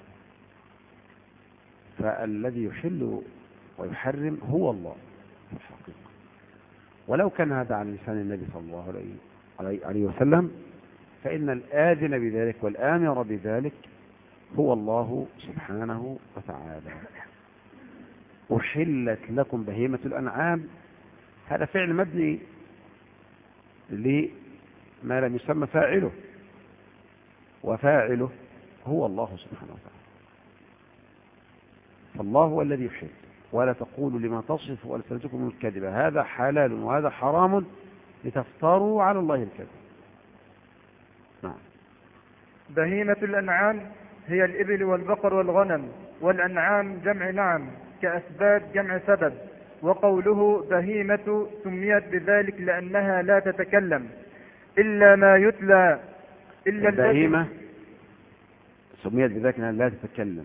فالذي يحل ويحرم هو الله في الحقيقة، ولو كان هذا عن لسان النبي صلى الله عليه وسلم فإن الآذن بذلك والآمر بذلك هو الله سبحانه وتعالى. أحلت لكم بهيمة الأنعام، هذا فعل مبني لما لم يسمى فاعله، وفاعله هو الله سبحانه وتعالى. فالله هو الذي يحل، ولا تقولوا لما تصف ألسنتكم الكذب هذا حلال وهذا حرام لتفتروا على الله الكذب. نعم. بهيمة الأنعام هي الإبل والبقر والغنم، والأنعام جمع نعم كأسباب جمع سبب. وقوله بهيمة سميت بذلك لأنها لا تتكلم إلا ما يتلى إلا البهيمة سميت بذلك لأنها لا تتكلم،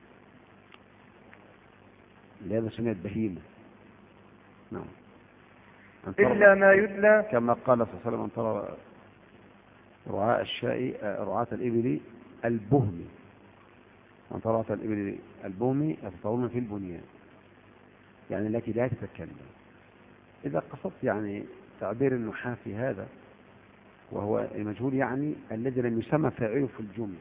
لهذا سميت بهيمة. نعم. إلا ما يتلى، كما قال صلى الله عليه وسلم أن ترى رعاء الشاء رعاة الإبل البهم، أن ترى رعاة الإبل البهم يتطاولون في البنيان، يعني التي لا تتكلم. إذا قصدت يعني تعبير النحاة في هذا وهو المجهول، يعني الذي لم يسمى فاعله في الجملة،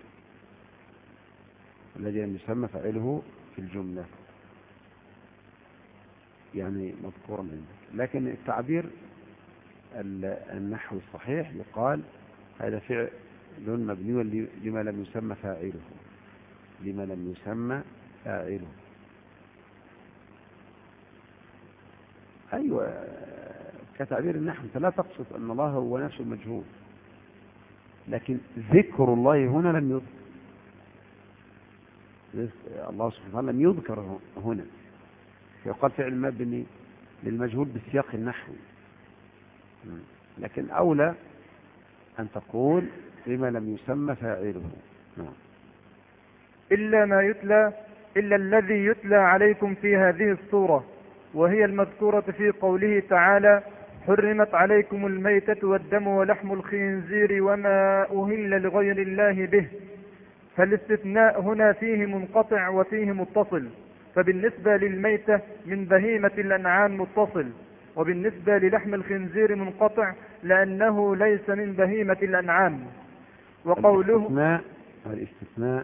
الذي لم يسمى فاعله في الجملة يعني مذكورا عندك. لكن التعبير النحوي الصحيح يقال هذا فعل مبني لما لم يسمى فاعله، لما لم يسمى فاعله. أيوة، كتعبير النحو أنت لا تقصد أن الله هو نفسه المجهول، لكن ذكر الله هنا لم يذكر، الله سبحانه وتعالى لم يذكر هنا، يقال فعل مبني للمجهول بالسياق النحوي. لكن أولى أن تقول لما لم يسمى فاعله. نعم. إلا ما يتلى، إلا الذي يتلى عليكم في هذه السورة، وهي المذكورة في قوله تعالى حرمت عليكم الميتة والدم ولحم الخنزير وما أهل لغير الله به. فالاستثناء هنا فيه منقطع وفيه متصل، فبالنسبة للميتة من بهيمة الأنعام متصل، وبالنسبة للحم الخنزير منقطع لأنه ليس من بهيمة الأنعام. وقوله الاستثناء, الاستثناء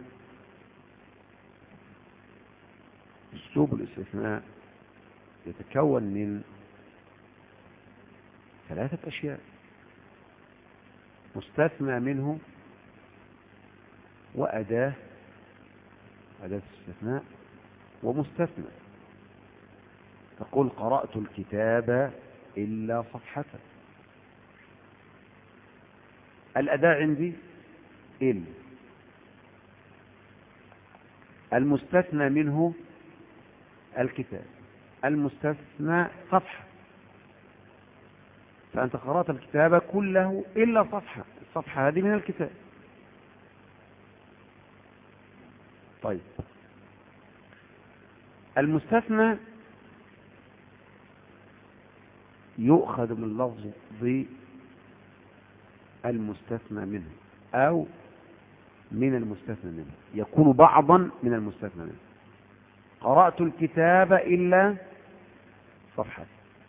أسلوب الاستثناء يتكون من ثلاثة أشياء: مستثنى منه، وأداة أداة الاستثناء، ومستثنى. تقول قرأت الكتاب إلا صفحة. الأداة عندي إل، المستثنى منه الكتاب، المستثنى صفحة. فأنت قرأت الكتاب كله إلا صفحة، الصفحة هذه من الكتاب. طيب، المستثنى يؤخذ من لفظ المستثنى منه أو من المستثنى منه، يكون بعضا من المستثنى منه. قرأت الكتاب إلا صفحة.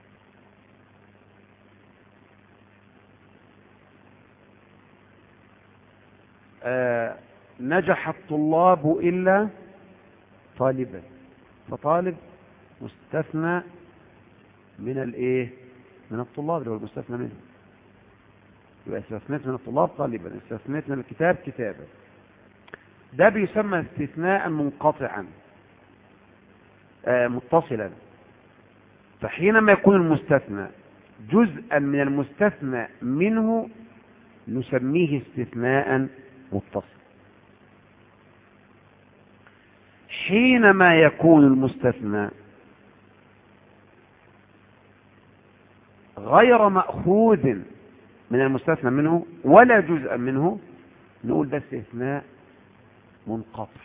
آه نجح الطلاب إلا طالبا، فطالب مستثنى من الايه؟ من الطلاب اللي هو المستثنى منه. يبقى استثنيت من الطلاب طالبا، استثنيت من الكتاب كتابا. ده بيسمى استثناء منقطعا آه متصلا. فحينما يكون المستثنى جزءا من المستثنى منه نسميه استثناء متصل. حينما يكون المستثنى غير مأخوذ من المستثنى منه ولا جزءا منه نقول ده استثناء منقطع.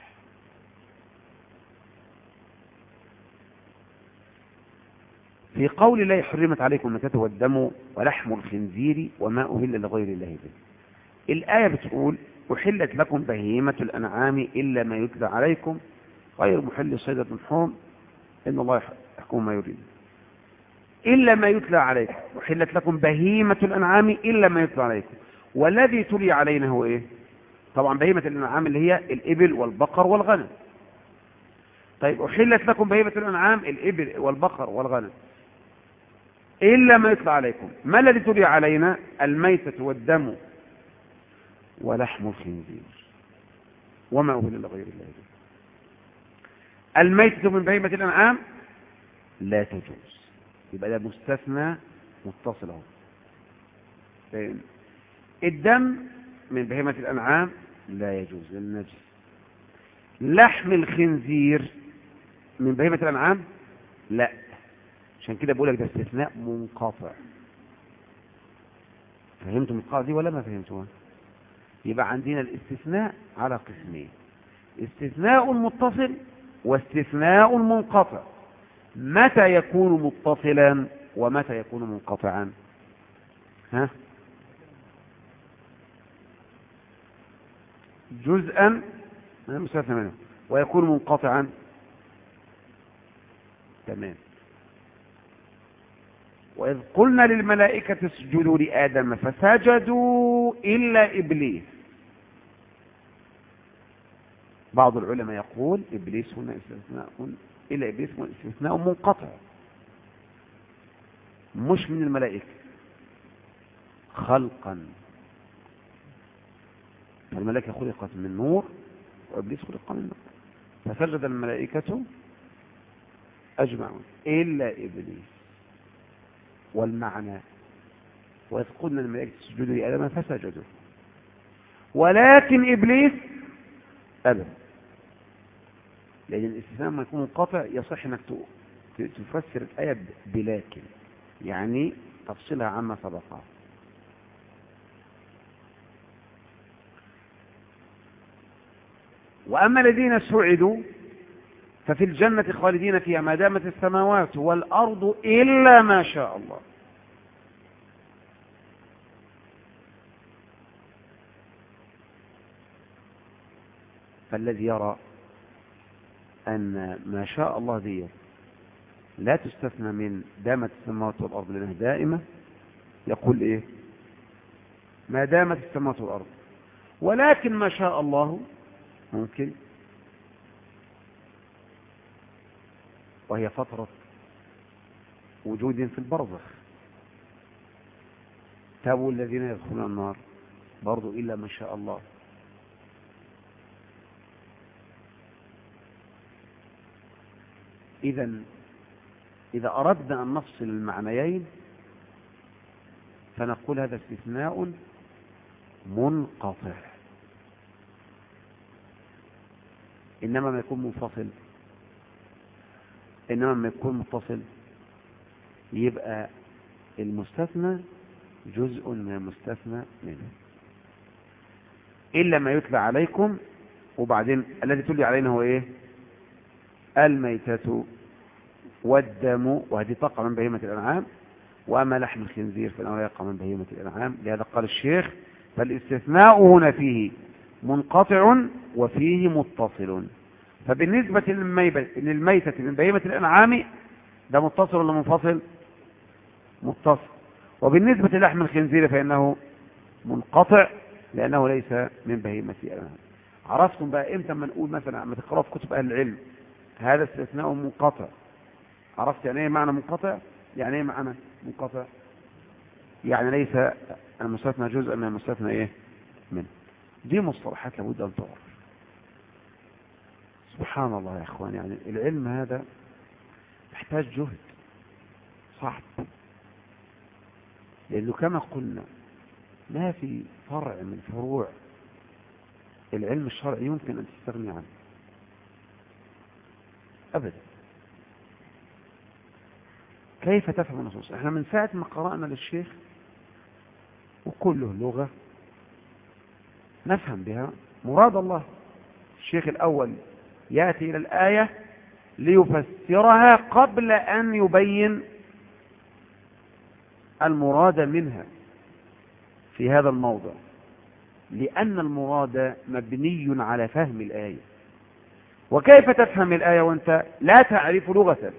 في قول الله حرمت عليكم الميتة والدم ولحم الخنزير وما أهل لغير الله به، الآية بتقول أحلت لكم بهيمة الأنعام إلا ما يتلى عليكم غير محل صيدة حرم إن الله يحكم ما يريد. إلا ما يتلى عليكم، أحلت لكم بهيمة الأنعام إلا ما يتلى عليكم، والذي تلي علينا هو إيه؟ طبعا بهيمة الأنعام اللي هي الإبل والبقر والغنم. طيب أحلت لكم بهيمة الأنعام الإبل والبقر والغنم إلا ما يتلى عليكم، ما الذي تلي علينا؟ الميتة والدم ولحم الخنزير وما أهل لغير الله به. الميتة من بهيمة الأنعام لا تجوز، يبقى ده مستثنى متصل اهو. الدم من بهيمة الأنعام لا يجوز للنجس. لحم الخنزير من بهيمة الأنعام لا، عشان كده بقول لك ده استثناء منقطع. فهمتم القاعدة دي ولا ما فهمتوها؟ يبقى عندنا الاستثناء على قسمين: استثناء متصل واستثناء منقطع. متى يكون متصلا ومتى يكون منقطعا؟ ها؟ جزءا من المستثنى منه ويكون منقطعا. تمام. وإذ قلنا للملائكة اسجدوا لآدم فسجدوا إلا إبليس. بعض العلماء يقول إبليس هنا استثناء إلا إبليس استثناء منقطع مش من الملائكة خلقا. الملائكة خلقت من نور وإبليس خلق من نور، فسجد الملائكة أجمعون إلا إبليس. والمعنى وإذ قلنا للملائكة اسجدوا لآدم فسجدوا، ولكن إبليس أبى. لأن الاستثناء لما يكون منقطع يصح أنك تفسر الآية بلكن، يعني تفصلها عما سبقها. وأما الذين سعدوا ففي الجنة خالدين فيها ما دامت السماوات والأرض إلا ما شاء الله. فالذي يرى أن ما شاء الله دي لا تستثنى من دامت السماوات والأرض لأنها دائمة يقول إيه؟ ما دامت السماوات والأرض، ولكن ما شاء الله ممكن، وهي فترة وجود في البرزخ. تابوا الذين يدخلون النار برضو إلا ما شاء الله. إذا إذا أردنا أن نفصل المعنيين فنقول هذا استثناء منقطع. إنما ما يكون منفصل، إنما ما يكون متصل يبقى المستثنى جزء من المستثنى منه. إلا ما يتلى عليكم، وبعدين الذي تلي علينا هو إيه؟ الميتة والدم، وهذه تقع من بهيمة الأنعام، وأما لحم الخنزير فإنه لا يقع من بهيمة الأنعام. لهذا قال الشيخ فالاستثناء هنا فيه منقطع وفيه متصل. فبالنسبة للميتة من بهيمة الأنعام ده متصل ولا منفصل؟ متصل. وبالنسبة للحم الخنزير فإنه منقطع لأنه ليس من بهيمة الأنعام. عرفتم بقى إمتى ما نقول مثلا ما تقرأوا في كتب أهل العلم هذا استثناء منقطع؟ عرفت يعني ايه معنى منقطع؟ يعني ايه معنى منقطع؟ يعني ليس المستثنى جزءا من المستثنى ايه منه. دي مصطلحات لابد ان تعرف. سبحان الله يا اخوان، يعني العلم هذا يحتاج جهد صعب، لانه كما قلنا ما في فرع من فروع العلم الشرعي يمكن ان تستغني عنه ابدا. كيف تفهم النصوص؟ احنا من ساعة ما قرأنا للشيخ وكله لغة نفهم بها مراد الله. الشيخ الأول يأتي إلى الآية ليفسرها قبل أن يبين المراد منها في هذا الموضع، لأن المراد مبني على فهم الآية. وكيف تفهم الآية وأنت لا تعرف لغة؟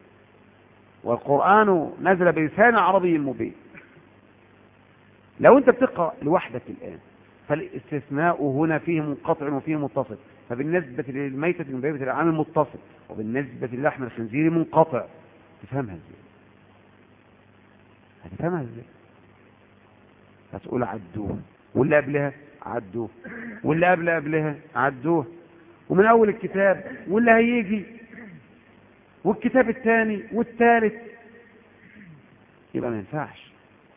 والقرآن نزل بلسان عربي مبين. لو أنت بتقرأ لوحدك الآن فالاستثناء هنا فيه منقطع وفيه متصل. فبالنسبة للميتة من بهيمة الأنعام متصل، وبالنسبة للحم الخنزير منقطع. تفهمها ازاي؟ هتفهمها ازاي؟ هتقول عدوه، واللي قبلها عدوه، واللي قبل قبلها عدوه، ومن أول الكتاب واللي هيجي والكتاب الثاني والثالث، يبقى ما ينفعش.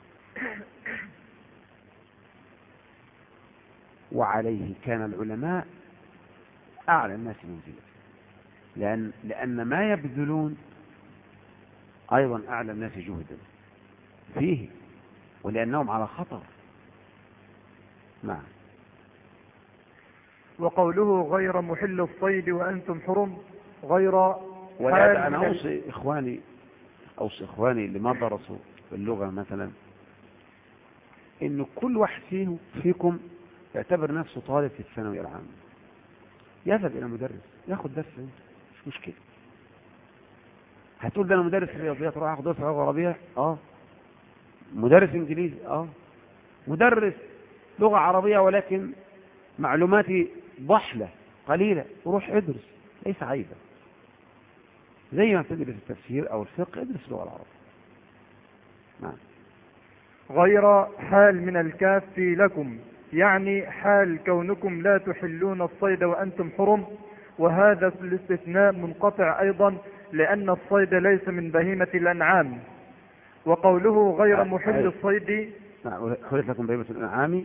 وعليه كان العلماء أعلى الناس منزلة، لأن, لأن ما يبذلون أيضا أعلى الناس جهدا فيه، ولأنهم على خطر. نعم. وقوله غير محل الصيد وأنتم حرم غير. ولهذا أنا أوصي إخواني أوصي إخواني اللي ما درسوا اللغة مثلا إنه كل واحد فيه فيكم يعتبر نفسه طالب في الثانوية العامة، يذهب إلى مدرس ياخد درس انت، مش مشكلة. هتقول ده أنا مدرس رياضيات راح أخد درس لغة عربية؟ آه. مدرس إنجليزي؟ آه. مدرس لغة عربية ولكن معلوماتي ضحلة قليلة، روح ادرس، ليس عيبا. زي ما تدرس التفسير أو الفقه ادرس اللغة العربية. نعم. غير حال من الكاف لكم، يعني حال كونكم لا تحلون الصيد وأنتم حرم. وهذا الاستثناء منقطع أيضا لأن الصيد ليس من بهيمة الأنعام. وقوله غير محل الصيد. نعم. حلت لكم بهيمة الأنعام،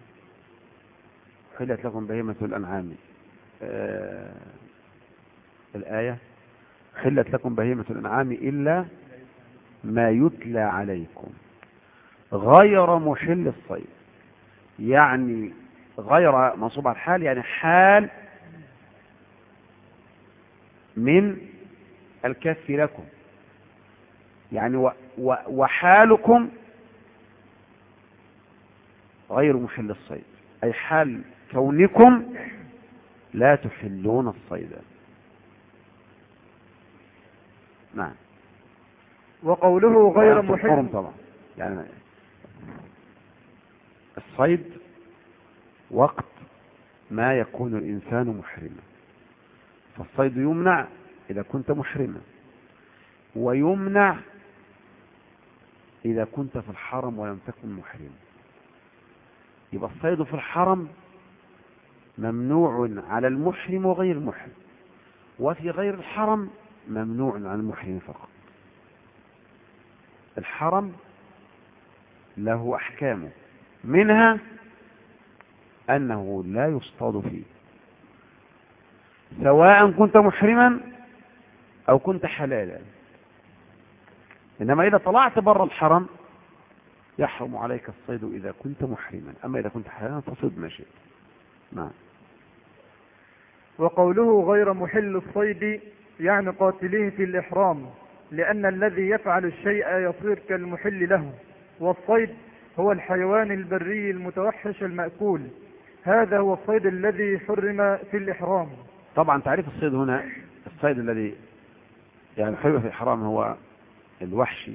حلت لكم بهيمة الأنعام. آه الآية حلت لكم بهيمة الأنعام إلا ما يتلى عليكم غير محل الصيد، يعني غير منصوب على الحال، يعني حال من الكف لكم، يعني و و وحالكم غير محل الصيد، أي حال كونكم لا تحلون الصيد. نعم. وقوله غير محل طبعا، يعني الصيد وقت ما يكون الإنسان محرما، فالصيد يمنع إذا كنت محرما، ويمنع إذا كنت في الحرم ولم تكن محرما. يبقى الصيد في الحرم ممنوع على المحرم وغير المحرم، وفي غير الحرم ممنوع على المحرم فقط. الحرم له أحكامه، منها أنه لا يصطاد فيه سواء كنت محرما أو كنت حلالا. إنما إذا طلعت بر الحرم يحرم عليك الصيد إذا كنت محرما، أما إذا كنت حلالا فصد ما شئت. نعم. وقوله غير محل الصيد يعني قاتليه في الإحرام، لأن الذي يفعل الشيء يصير كالمحل له. والصيد هو الحيوان البري المتوحش المأكول، هذا هو الصيد الذي حرم في الإحرام. طبعا تعريف الصيد هنا، الصيد الذي يعني حرم في الإحرام هو الوحشي.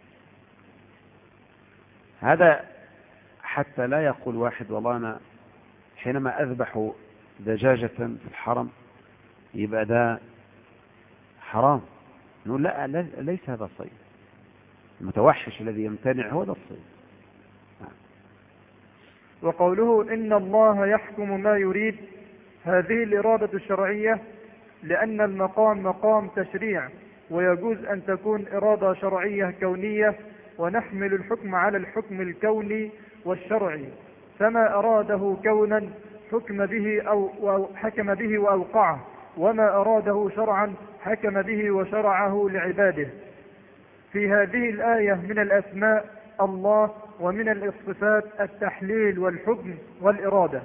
هذا حتى لا يقول واحد والله أنا حينما أذبح دجاجة في الحرم يبقى ده حرام. نقول لا، ليس هذا الصيد. المتوحش الذي يمتنع هو ده الصيد. وقوله إن الله يحكم ما يريد، هذه الإرادة الشرعية، لأن المقام مقام تشريع، ويجوز أن تكون إرادة شرعية كونية، ونحمل الحكم على الحكم الكوني والشرعي، فما أراده كونا حكم به أو حكم به وأوقعه، وما أراده شرعا حكم به وشرعه لعباده. في هذه الآية من الأسماء الله، ومن الصفات التحليل والحكم والإرادة.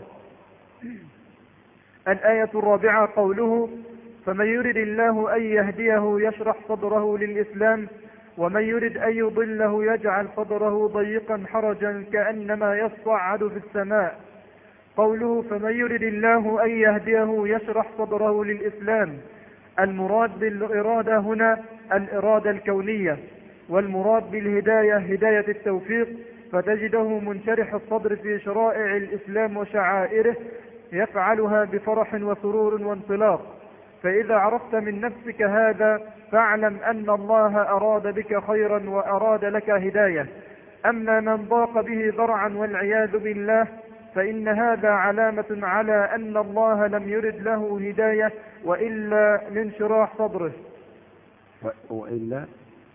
الآية الرابعة قوله فمن يرد الله أن يهديه يشرح صدره للإسلام، ومن يرد أن يضله يجعل صدره ضيقا حرجا كأنما يصعد في السماء. قوله فمن يرد الله أن يهديه يشرح صدره للإسلام، المراد بالإرادة هنا الإرادة الكونية، والمراد بالهداية هداية التوفيق، فتجده منشرح الصدر في شرائع الإسلام وشعائره يفعلها بفرح وسرور وانطلاق. فإذا عرفت من نفسك هذا فاعلم أن الله أراد بك خيرا وأراد لك هداية. أما من ضاق به ذرعا والعياذ بالله فإن هذا علامة على أن الله لم يرد له هداية، وإلا لانشراح صدره وإلا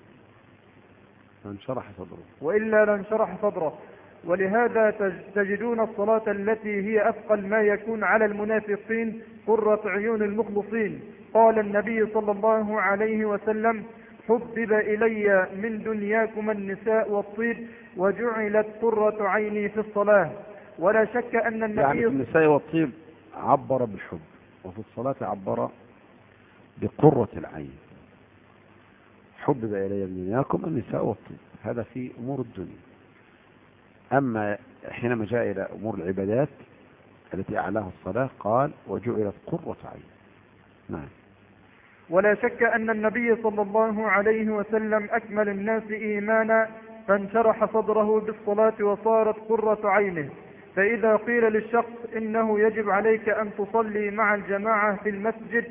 لانشرح صدره وإلا لانشرح صدره ولهذا تجدون الصلاة التي هي أثقل ما يكون على المنافقين قرة عيون المخلصين. قال النبي صلى الله عليه وسلم حبب إلي من دنياكم النساء والطيب وجعلت قرة عيني في الصلاة. ولا شك أن النبي يعني النساء والطيب عبر بالحب، وفي الصلاة عبر بقرة العين. حبب إلي من دنياكم النساء والطيب، هذا في أمور الدنيا. أما حينما جاء إلى أمور العبادات التي أعلاها الصلاة قال وجعلت قرة عين. نعم. ولا شك أن النبي صلى الله عليه وسلم أكمل الناس إيمانا، فانشرح صدره بالصلاة وصارت قرة عينه. فإذا قيل للشخص إنه يجب عليك أن تصلي مع الجماعة في المسجد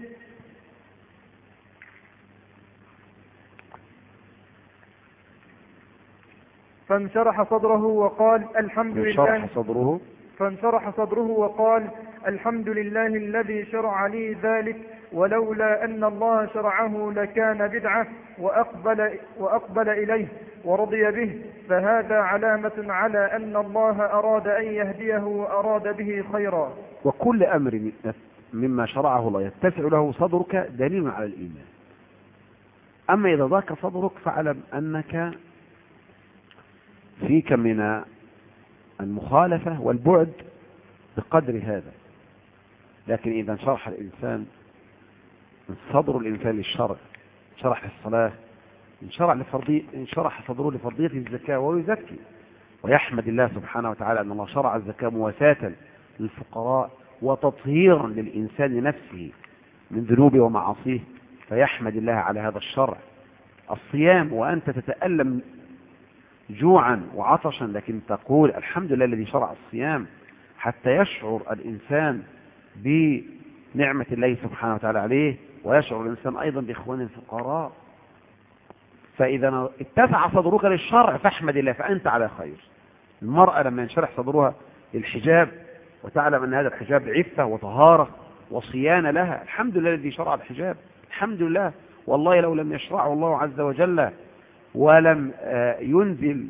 فانشرح صدره وقال الحمد لله صدره فانشرح صدره وقال الحمد لله الذي شرع لي ذلك، ولولا أن الله شرعه لكان بدعة، وأقبل, وأقبل إليه ورضي به، فهذا علامة على أن الله أراد أن يهديه وأراد به خيرا. وكل أمر مما شرعه الله يتسع له صدرك دليل على الإيمان. أما إذا ضاق صدرك فاعلم أنك فيك من المخالفة والبعد بقدر هذا. لكن إذا انشرح الإنسان صدر الإنسان للشرع، انشرح للصلاة، انشرح لفرضي انشرح صدره لفرضية الزكاة ويزكي ويحمد الله سبحانه وتعالى أن الله شرع الزكاة مواساة للفقراء وتطهيرا للإنسان نفسه من ذنوبه ومعاصيه، فيحمد الله على هذا الشرع. الصيام وأنت تتألم جوعا وعطشا لكن تقول الحمد لله الذي شرع الصيام، حتى يشعر الإنسان بنعمة الله سبحانه وتعالى عليه، ويشعر الإنسان أيضا بإخوان الفقراء. فإذا اتسع صدرك للشرع فاحمد الله، فأنت على خير. المرأة لما ينشرح صدرها للحجاب وتعلم أن هذا الحجاب عفة وطهارة وصيانة لها، الحمد لله الذي شرع الحجاب، الحمد لله. والله لو لم يشرعه الله عز وجل ولم ينزل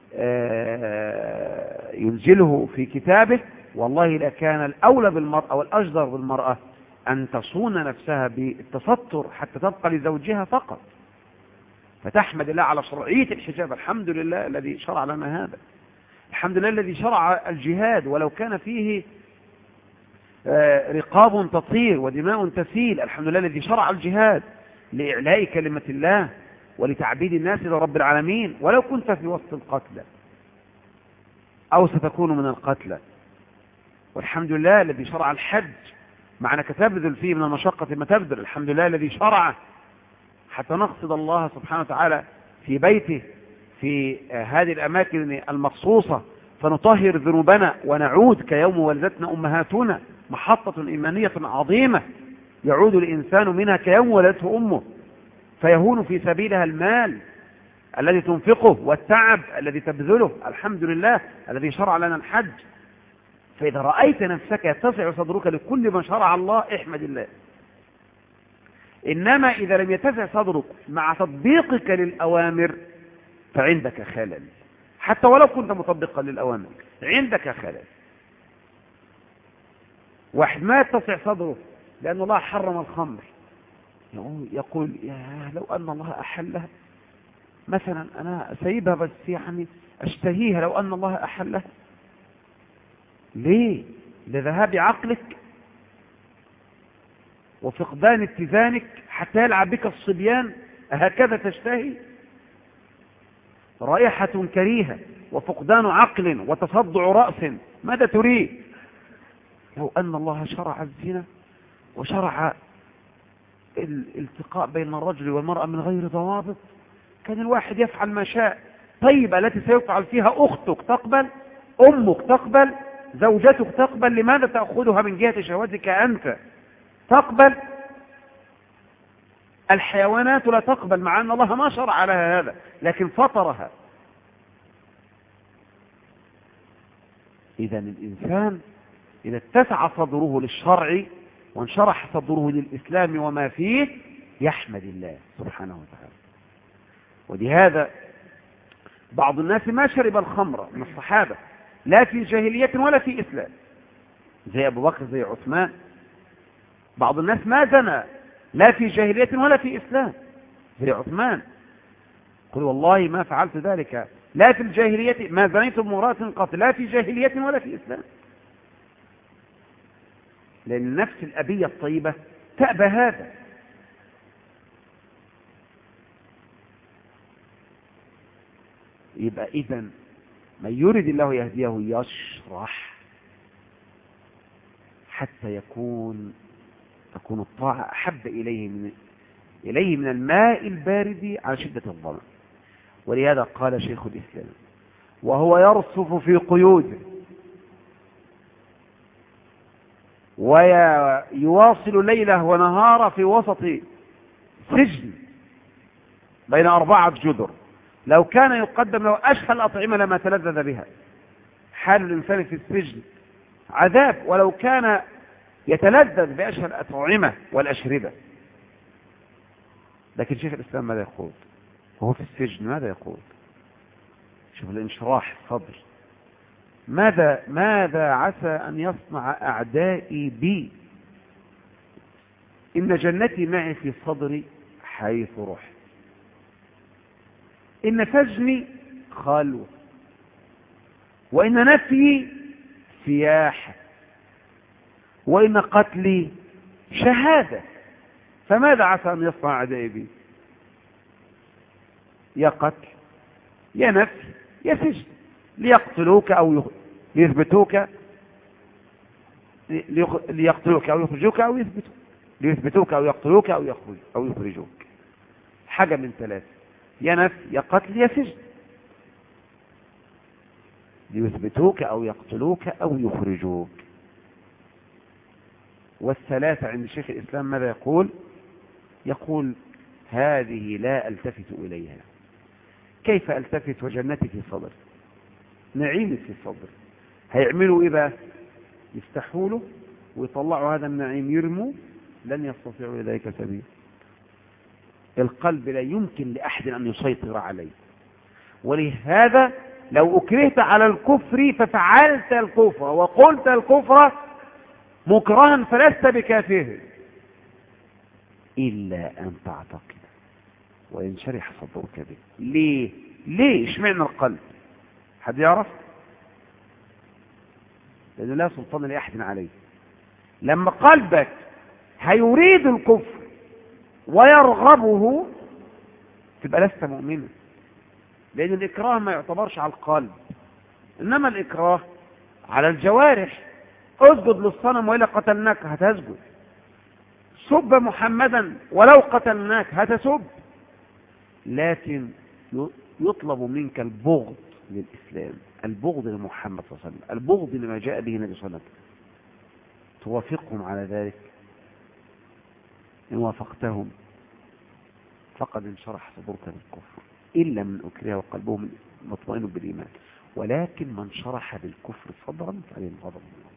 ينزله في كتابه، والله لكان الأولى بالمرأة والأجدر بالمرأة أن تصون نفسها بالتستر حتى تبقى لزوجها فقط. فتحمد الله على شرعية الحجاب، الحمد لله الذي شرع لنا هذا، الحمد لله الذي شرع الجهاد ولو كان فيه رقاب تطير ودماء تسيل، الحمد لله الذي شرع الجهاد لإعلاء كلمة الله ولتعبيد الناس لرب العالمين، ولو كنت في وسط القتلى أو ستكون من القتلى. والحمد لله الذي شرع الحج، مع أنك تبذل فيه من المشقة ما تبذل، الحمد لله الذي شرعه حتى نقصد الله سبحانه وتعالى في بيته في هذه الأماكن المخصوصة، فنطهر ذنوبنا ونعود كيوم ولدتنا أمهاتنا، محطة إيمانية عظيمة يعود الإنسان منها كيوم ولدته أمه، فيهون في سبيلها المال الذي تنفقه والتعب الذي تبذله. الحمد لله الذي شرع لنا الحج. فإذا رأيت نفسك يتسع صدرك لكل ما شرع الله احمد الله. إنما إذا لم يتسع صدرك مع تطبيقك للأوامر فعندك خلل، حتى ولو كنت مطبقا للأوامر عندك خلل. واحد ما يتسع صدره لأن الله حرم الخمر يقول يا لو أن الله أحلها مثلا، أنا سيبها بس يعني أشتهيها لو أن الله أحلها. ليه؟ لذهاب عقلك وفقدان اتزانك حتى يلعب بك الصبيان. هكذا تشتهي؟ رائحة كريهة وفقدان عقل وتصدع رأس، ماذا تريد؟ لو أن الله شرع الزنا وشرع الالتقاء بين الرجل والمرأة من غير ضوابط كان الواحد يفعل ما شاء. طيب التي سيفعل فيها أختك تقبل؟ أمك تقبل؟ زوجتك تقبل؟ لماذا تأخذها من جهة شهوتك أنت؟ تقبل؟ الحيوانات لا تقبل، مع أن الله ما شرع لها هذا لكن فطرها. إذا الإنسان إذا اتسع صدره للشرع وانشرح صدره للإسلام وما فيه يحمد الله سبحانه وتعالى. ولهذا بعض الناس ما شرب الخمر من الصحابة لا في جاهلية ولا في إسلام، زي أبو بكر زي عثمان. بعض الناس ما زنى لا في جاهلية ولا في إسلام زي عثمان، قل والله ما فعلت ذلك لا في الجاهلية، ما زنيت بامرأة قط لا في جاهلية ولا في إسلام. لأن النفس الأبية الطيبة تأبى هذا. يبقى إذن من يريد الله يهديه يشرح حتى يكون تكون الطاعة أحب إليه من إليه من الماء البارد على شدة الظمأ. ولهذا قال شيخ الإسلام وهو يرصف في قيوده ويواصل ليله ونهاره في وسط سجن بين أربعة جدر، لو كان يقدم له أشهى الأطعمة لما تلذذ بها. حال الإنسان في السجن عذاب، ولو كان يتلذذ بأشهى الأطعمة والأشربة. لكن شيخ الإسلام ماذا يقول وهو في السجن؟ ماذا يقول؟ شوف الانشراح الصدر. ماذا ماذا عسى أن يصنع أعدائي بي؟ إن جنتي معي في صدري حيث رحت، إن سجني خلوة، وإن نفيي سياحة، وإن قتلي شهادة. فماذا عسى أن يصنع أعدائي بي؟ يا قتل يا نفي يا سجن، ليقتلوك أو يثبتوك، ليقتلوك أو يخرجوك أو يثبتوك، ليثبتوك أو يقتلوك أو يخرج أو يخرجوك. حاجة من ثلاثة، يا نفي يا قتل يا سجن، ليثبتوك أو يقتلوك أو يخرجوك. والثلاثة عند شيخ الإسلام ماذا يقول؟ يقول هذه لا ألتفت إليها. كيف ألتفت وجنتي في صدر، نعيم في الصدر؟ هيعملوا إيه بقى؟ يفتحوا له ويطلعوا هذا النعيم يرموا، لن يستطيعوا لذلك سبيل. القلب لا يمكن لأحد أن يسيطر عليه. ولهذا لو أكرهت على الكفر ففعلت الكفر وقلت الكفر مكرها فلست بكافر إلا أن تعتقد وينشرح صدرك به. ليه؟ ليه؟ اشمعنى القلب؟ حد يعرف؟ لأنه لا سلطان لأحد عليه. لما قلبك هيريد الكفر ويرغبه تبقى لست مؤمنا، لأن الإكراه ما يعتبرش على القلب، إنما الإكراه على الجوارح. اسجد للصنم وإلا قتلناك هتسجد، سب محمدا ولو قتلناك هتسب، لكن يطلب منك البغض للإسلام، البغض لمحمد صلى الله عليه وسلم، البغض لما جاء به النبي صلى الله عليه وسلم. توافقهم على ذلك، إن وافقتهم فقد انشرح صدرك بالكفر، إلا من أكره وقلبهم مطمئن بالإيمان، ولكن من شرح بالكفر صدرا فعليه الغضب من الله.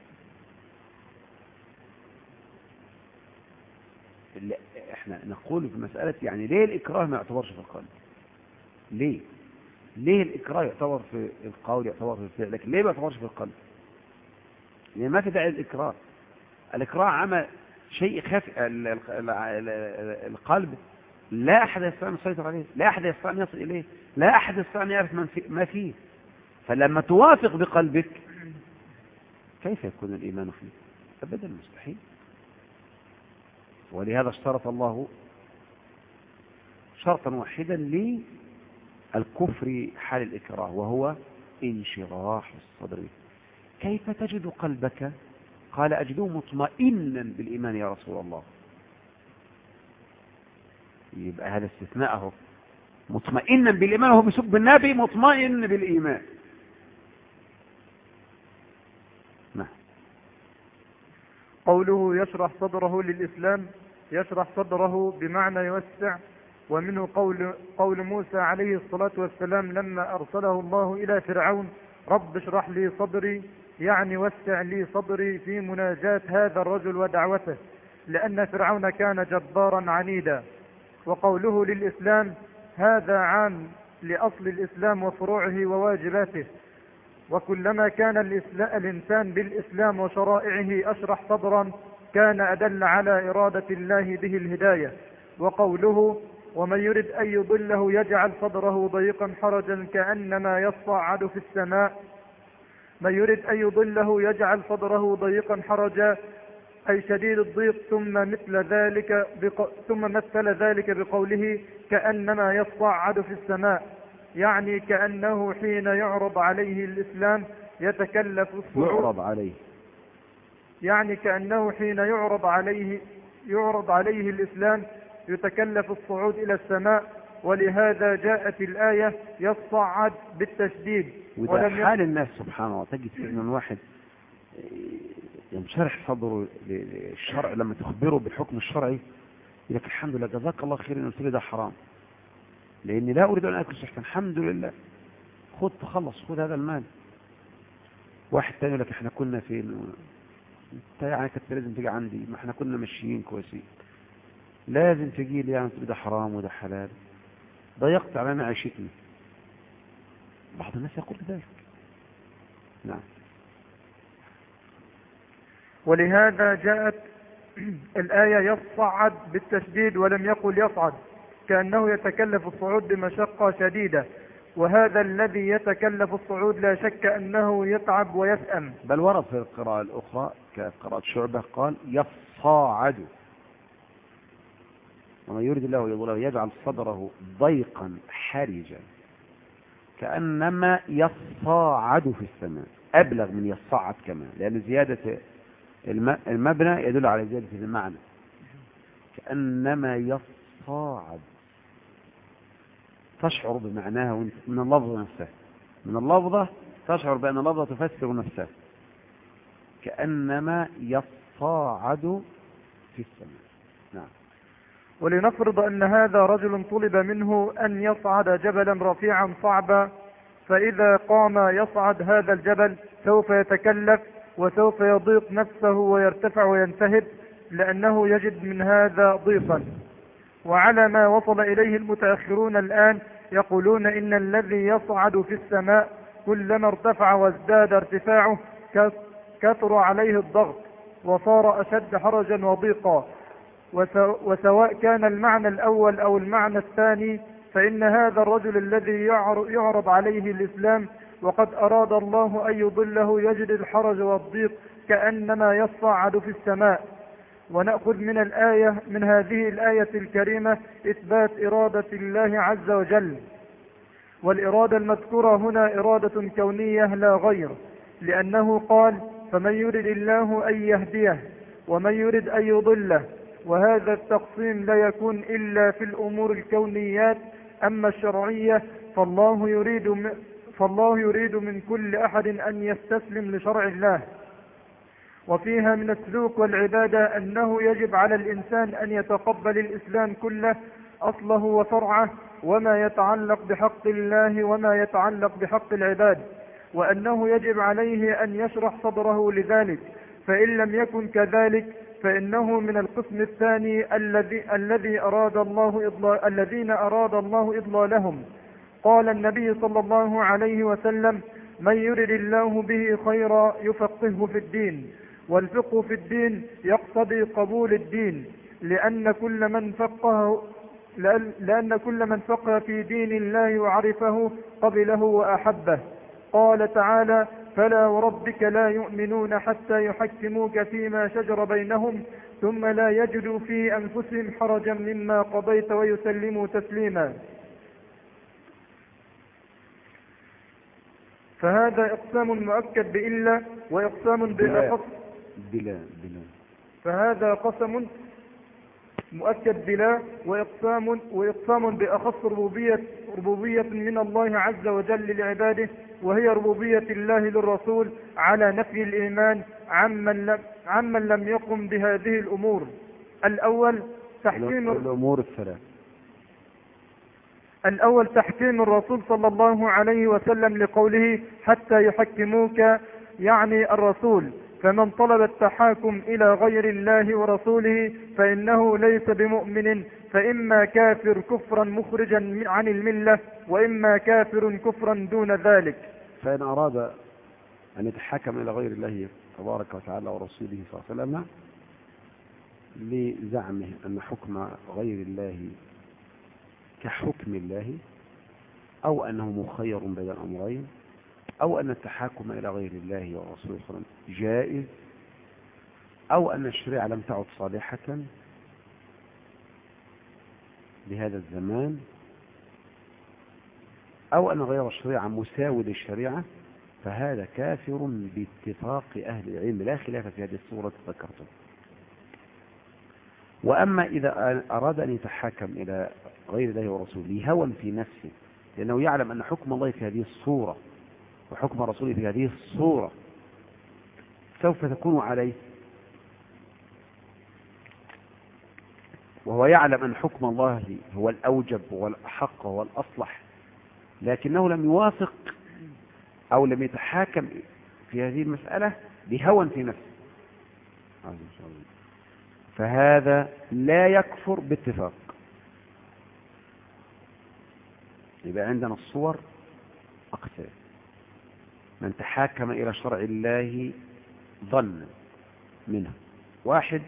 احنا نقول في مسألة يعني ليه الإكراه ما يعتبرش في القلب؟ ليه؟ ليه الإكراه يعتبر في القول، يعتبر في الفعل، لكن ليه ما يعتبرش في القلب؟ لأن ما في داعي الإكراه. الإكراه عمل شيء خفي، القلب لا أحد يستطيع أن يسيطر عليه، لا أحد يستطيع أن يصل إليه، لا أحد يستطيع أن يعرف ما فيه. فلما توافق بقلبك كيف يكون الإيمان فيه؟ أبدا مستحيل. ولهذا اشترط الله شرطا واحدا للكفر حال الإكراه، وهو انشراح الصدر. كيف تجد قلبك؟ قال أجده مطمئنا بالإيمان يا رسول الله. يبقى هذا استثناءه، مطمئنا بالإيمان، وهو بسب النبي مطمئن بالإيمان. نعم. قوله يشرح صدره للإسلام، يشرح صدره بمعنى يوسع، ومنه قول, قول موسى عليه الصلاة والسلام لما أرسله الله إلى فرعون: رب اشرح لي صدري، يعني وسع لي صدري في مناجاة هذا الرجل ودعوته، لأن فرعون كان جبارا عنيدا. وقوله للإسلام هذا عام لأصل الإسلام وفروعه وواجباته، وكلما كان الإنسان بالإسلام وشرائعه أشرح صدرا كان أدل على إرادة الله به الهداية. وقوله ومن يرد أن يضله يجعل صدره ضيقا حرجا كأنما يصعد في السماء، من يرد أن يضله يجعل صدره ضيقا حرجا أي شديد الضيق، ثم مثل ذلك بق... ثم مثل ذلك بقوله كأنما يصعد في السماء، يعني كأنه حين يعرض عليه الإسلام يتكلف الصعود، يعرض عليه يعني كأنه حين يعرض عليه يعرض عليه الإسلام يتكلف الصعود إلى السماء. ولهذا جاءت الآية يصعد بالتشديد. وده حال الناس سبحان الله. تجد ان واحد ينشرح صدره للشرع، لما تخبره بالحكم الشرعي يقول لك الحمد لله جزاك الله خير ان قلت لي ده حرام، لاني لا اريد ان اكل سحتا، الحمد لله خد تخلص، خد هذا المال. واحد تاني يقول لك احنا كنا فين، انت يعني كنت لازم تيجي عندي، ما احنا كنا ماشيين كويسين، لازم تجي لي يعني تقول ده حرام وده حلال، ضيقت علينا عيشتنا. بعض الناس يقول ذلك. نعم. ولهذا جاءت الآية يصعد بالتشديد ولم يقل يصعد، كأنه يتكلف الصعود بمشقة شديدة، وهذا الذي يتكلف الصعود لا شك أنه يتعب ويسأم. بل ورد في القراءة الأخرى كقراءة شعبة قال يصاعد، ومن يريد الله يضله يجعل صدره ضيقا حرجا كأنما يصاعد في السماء، أبلغ من يصعد كمان، لأن زيادة المبنى يدل على زيادة المعنى. كأنما يصاعد تشعر بمعناها من اللفظة نفسها، من اللفظة تشعر بأن اللفظة تفسر نفسها. كأنما يصاعد في السماء. نعم. ولنفرض أن هذا رجل طلب منه أن يصعد جبلا رفيعا صعبا، فإذا قام يصعد هذا الجبل سوف يتكلف وسوف يضيق نفسه ويرتفع وينتهب، لأنه يجد من هذا ضيقا. وعلى ما وصل إليه المتأخرون الآن يقولون إن الذي يصعد في السماء كلما ارتفع وازداد ارتفاعه كثر عليه الضغط وصار أشد حرجا وضيقا. وسواء كان المعنى الأول أو المعنى الثاني، فإن هذا الرجل الذي يعرض عليه الإسلام وقد أراد الله أن يضله يجد الحرج والضيق كأنما يصعد في السماء. ونأخذ من الآية من هذه الآية الكريمة إثبات إرادة الله عز وجل، والإرادة المذكورة هنا إرادة كونية لا غير، لأنه قال فمن يرد الله أن يهديه ومن يرد أن يضله، وهذا التقسيم لا يكون إلا في الأمور الكونيات. أما الشرعية فالله يريد م... فالله يريد من كل أحد أن يستسلم لشرع الله. وفيها من السلوك والعبادة أنه يجب على الإنسان أن يتقبل الإسلام كله أصله وفرعه، وما يتعلق بحق الله وما يتعلق بحق العباد، وأنه يجب عليه أن يشرح صدره لذلك، فإن لم يكن كذلك فإنه من القسم الثاني الذي الذي أراد الله إضلال الذين أراد الله إضلالهم. قال النبي صلى الله عليه وسلم من يرد الله به خيرا يفقهه في الدين، والفقه في الدين يقتضي قبول الدين، لأن كل من فقه لأن كل من فقه في دين الله وعرفه قبله وأحبه. قال تعالى فلا وربك لا يؤمنون حتى يحكموك فيما شجر بينهم ثم لا يجدوا في أنفسهم حرجا مما قضيت ويسلموا تسليما. فهذا إقسام مؤكد بإلا وإقسام بأخص بلا بلا فهذا قسم مؤكد بلا وإقسام وإقسام بأخص ربوبية ربوبية من الله عز وجل لعباده، وهي ربوبية الله للرسول على نفي الإيمان عمن لم, عمن لم يقم بهذه الأمور. الأول تحكيم الأمور الثلاث الأول تحكيم الرسول صلى الله عليه وسلم لقوله حتى يحكموك، يعني الرسول، فمن طلب التحاكم إلى غير الله ورسوله فإنه ليس بمؤمن، فإما كافر كفرا مخرجا عن الملة، وإما كافر كفرا دون ذلك. فإن أراد أن يتحاكم إلى غير الله تبارك وتعالى ورسوله صلى الله عليه وسلم لزعمه أن حكم غير الله كحكم الله، أو أنه مخير بين الأمرين، أو أن التحاكم إلى غير الله ورسوله صلى الله عليه وسلم جائز، أو أن الشريعة لم تعد صالحة بهذا الزمان، أو أن غير الشريعة مساوي للشريعة، فهذا كافر باتفاق أهل العلم، لا خلاف في هذه الصورة ذكرته. وأما إذا أراد أن يتحاكم إلى غير الله ورسوله لهوى في نفسه، لأنه يعلم أن حكم الله في هذه الصورة وحكم رسوله في هذه الصورة سوف تكون عليه، وهو يعلم أن حكم الله هو الأوجب والأحق والأصلح، لكنه لم يوافق أو لم يتحاكم في هذه المسألة بهوى في نفسه، فهذا لا يكفر باتفاق. يبقى عندنا الصور أقسام: من تحاكم إلى شرع الله ظن منه، واحد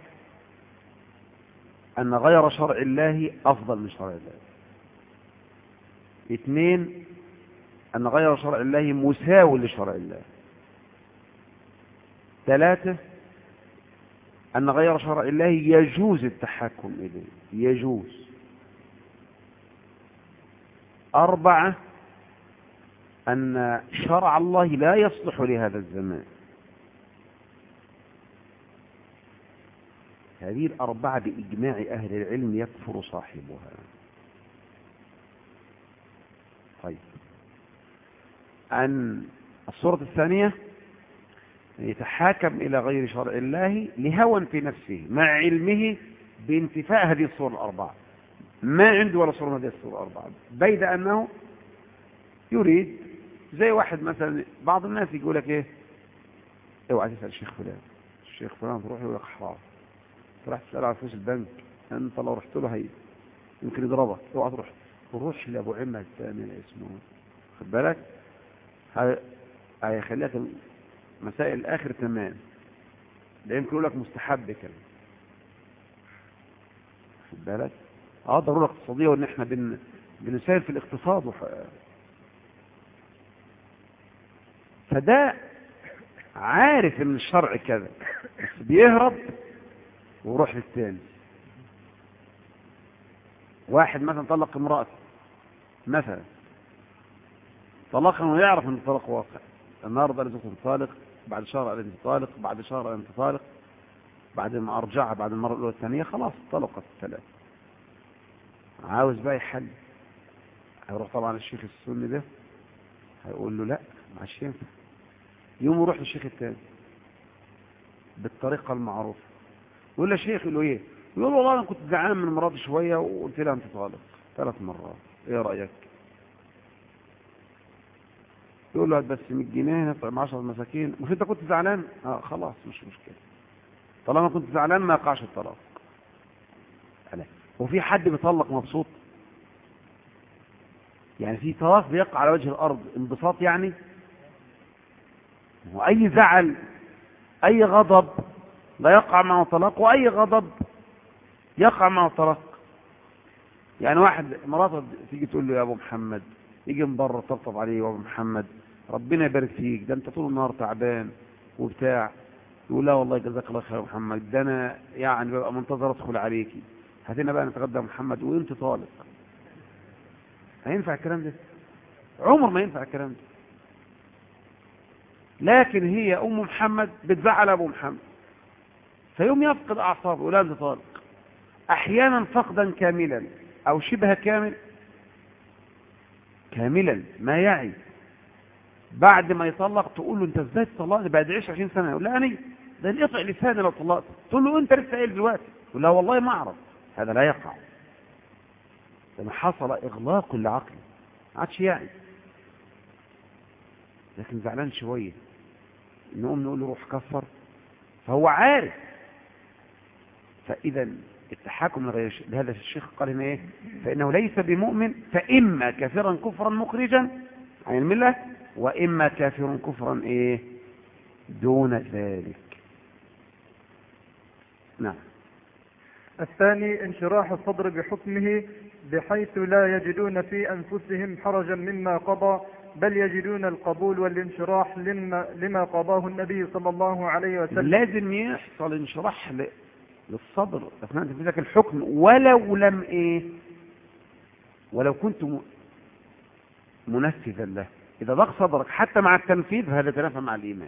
أن غير شرع الله أفضل من شرع الله، اثنين أن غير شرع الله مساو لشرع الله، ثلاثة أن غير شرع الله يجوز التحاكم إليه، يجوز، أربعة أن شرع الله لا يصلح لهذا الزمان. هذه الأربعة بإجماع أهل العلم يكفر صاحبها. طيب، أن الصورة الثانية يتحاكم إلى غير شرع الله لهوى في نفسه مع علمه بانتفاء هذه الصور الأربعة، ما عنده ولا صورة من هذه الصور الأربعة، بيد أنه يريد، زي واحد مثلا، بعض الناس يقول لك ايه، اوعى تسأل الشيخ فلان، الشيخ فلان تروح يقول لك حرام، تروح تسأله على فلوس البنك، انت لو رحت له هي يمكن يضربك، اوعى تروح، روح لابو عمة الثاني اسمه، خد بالك، هيخليك مسائل الاخر تمام، لا يمكن يقول لك مستحب كده، خد بالك، اه ضروره اقتصاديه وان احنا بن بنساهم في الاقتصاد وح... فده عارف ان الشرع كذا بس بيهرب وروح للثاني. واحد مثلا طلق امرأته مثلا، طلقها ويعرف ان الطلاق واقع، النهارده قالت انت طالق، بعد شهر قالت انت طالق، بعد شهر قالت انت طالق، بعد ما ارجعها بعد المره الاولى الثانيه خلاص طلقت الثلاث. عاوز بقى يحل، هيروح طبعا الشيخ السني ده هيقول له لا مش ينفع، يوم يروح للشيخ الثاني بالطريقه المعروفه، يقول له شيخ، يقول له ايه؟ يقول له والله انا كنت زعلان من مراتي شويه وقلت لها انت طالق ثلاث مرات، ايه رايك؟ يقول له هات بس مية جنيه نطعم عشرة مساكين. مش انت كنت زعلان؟ اه خلاص مش مشكله، طالما كنت زعلان ما يقعش الطلاق. وفي حد بيطلق مبسوط؟ يعني في طلاق بيقع على وجه الارض انبساط يعني؟ واي زعل اي غضب لا يقع معه طلاق، واي غضب يقع معه طلاق. يعني واحد مراته تيجي تقول له يا ابو محمد، يجي من بره طبطب عليه، يا ابو محمد ربنا يبارك فيك، ده انت طول النهار تعبان وبتاع، يقول لا والله جزاك الله خير يا محمد، ده انا يعني ببقى منتظر ادخل عليكي، هاتينا بقى نتغدى يا محمد وانت طالق. هينفع الكلام ده؟ عمر ما ينفع الكلام ده. لكن هي ام محمد بتزعل ابو محمد، فيوم يفقد اعصابه يقول انت طالق، احيانا فقدا كاملا او شبه كامل، كاملا ما يعي. بعد ما يطلق تقول له انت ازاي تطلقني بعد عشرين سنه؟ يقول لا انا ده انقطع لساني لو طلقت. تقول له انت لسه قايل دلوقتي؟ يقول لا والله ما اعرف. هذا لا يقع، لما حصل اغلاق لعقله ما عادش يعي، لكن زعلان شويه نقوم نقول له روح كفر، فهو عارف. فاذا التحاكم لهذا الشيخ قال هنا ايه؟ فانه ليس بمؤمن، فاما كافرا كفرا مخرجا عن المله، واما كافر كفرا ايه دون ذلك. نعم. الثاني انشراح الصدر بحكمه بحيث لا يجدون في أنفسهم حرجا مما قضى، بل يجدون القبول والانشراح لما, لما قضاه النبي صلى الله عليه وسلم. لازم يحصل انشراح للصدر أثناء تنفيذك الحكم، ولو لم إيه ولو كنت منفذا له. إذا ضاق صدرك حتى مع التنفيذ هذا تنافى مع الإيمان،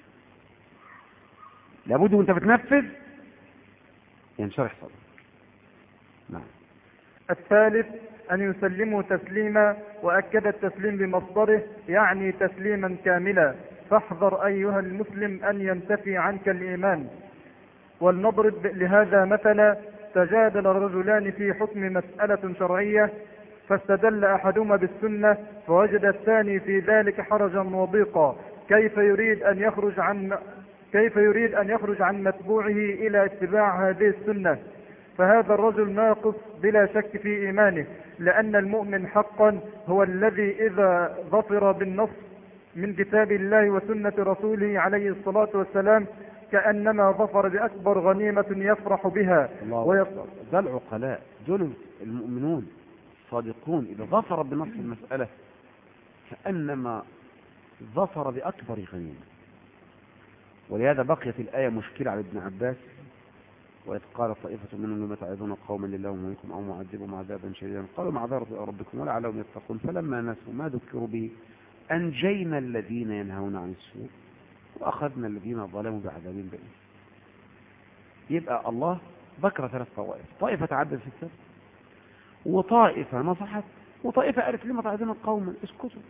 لابد وانت بتنفذ ينشرح صدرك. نعم. الثالث أن يسلموا تسليما، وأكد التسليم بمصدره يعني تسليما كاملا، فاحذر أيها المسلم أن ينتفي عنك الإيمان. ولنضرب لهذا مثلا، تجادل رجلان في حكم مسألة شرعية، فاستدل أحدهما بالسنة فوجد الثاني في ذلك حرجا وضيقا، كيف يريد أن يخرج عن كيف يريد أن يخرج عن متبوعه إلى اتباع هذه السنة؟ فهذا الرجل ناقص بلا شك في إيمانه، لأن المؤمن حقا هو الذي إذا ظفر بالنص من كتاب الله وسنة رسوله عليه الصلاة والسلام كأنما ظفر بأكبر غنيمة يفرح بها. ويق... ده العقلاء، دول المؤمنون الصادقون، إذا ظفر بنص المسألة كأنما ظفر بأكبر غنيمة. ولهذا بقيت الآية مشكلة على ابن عباس، وإذ قال طائفة منهم لما تعظون قوما لله ومنكم أو معذبهم عذابا شديدا قالوا معذرة إلى ربكم ولعلهم يتقون فلما نسوا ما ذكروا به أنجينا الذين ينهون عن السوء وأخذنا الذين ظلموا بعذاب بئيس. يبقى الله ذكر ثلاث طوائف، طائفة تعدل في السر، وطائفة نصحت، وطائفة قالت لما تعظون قوما اسكتوا،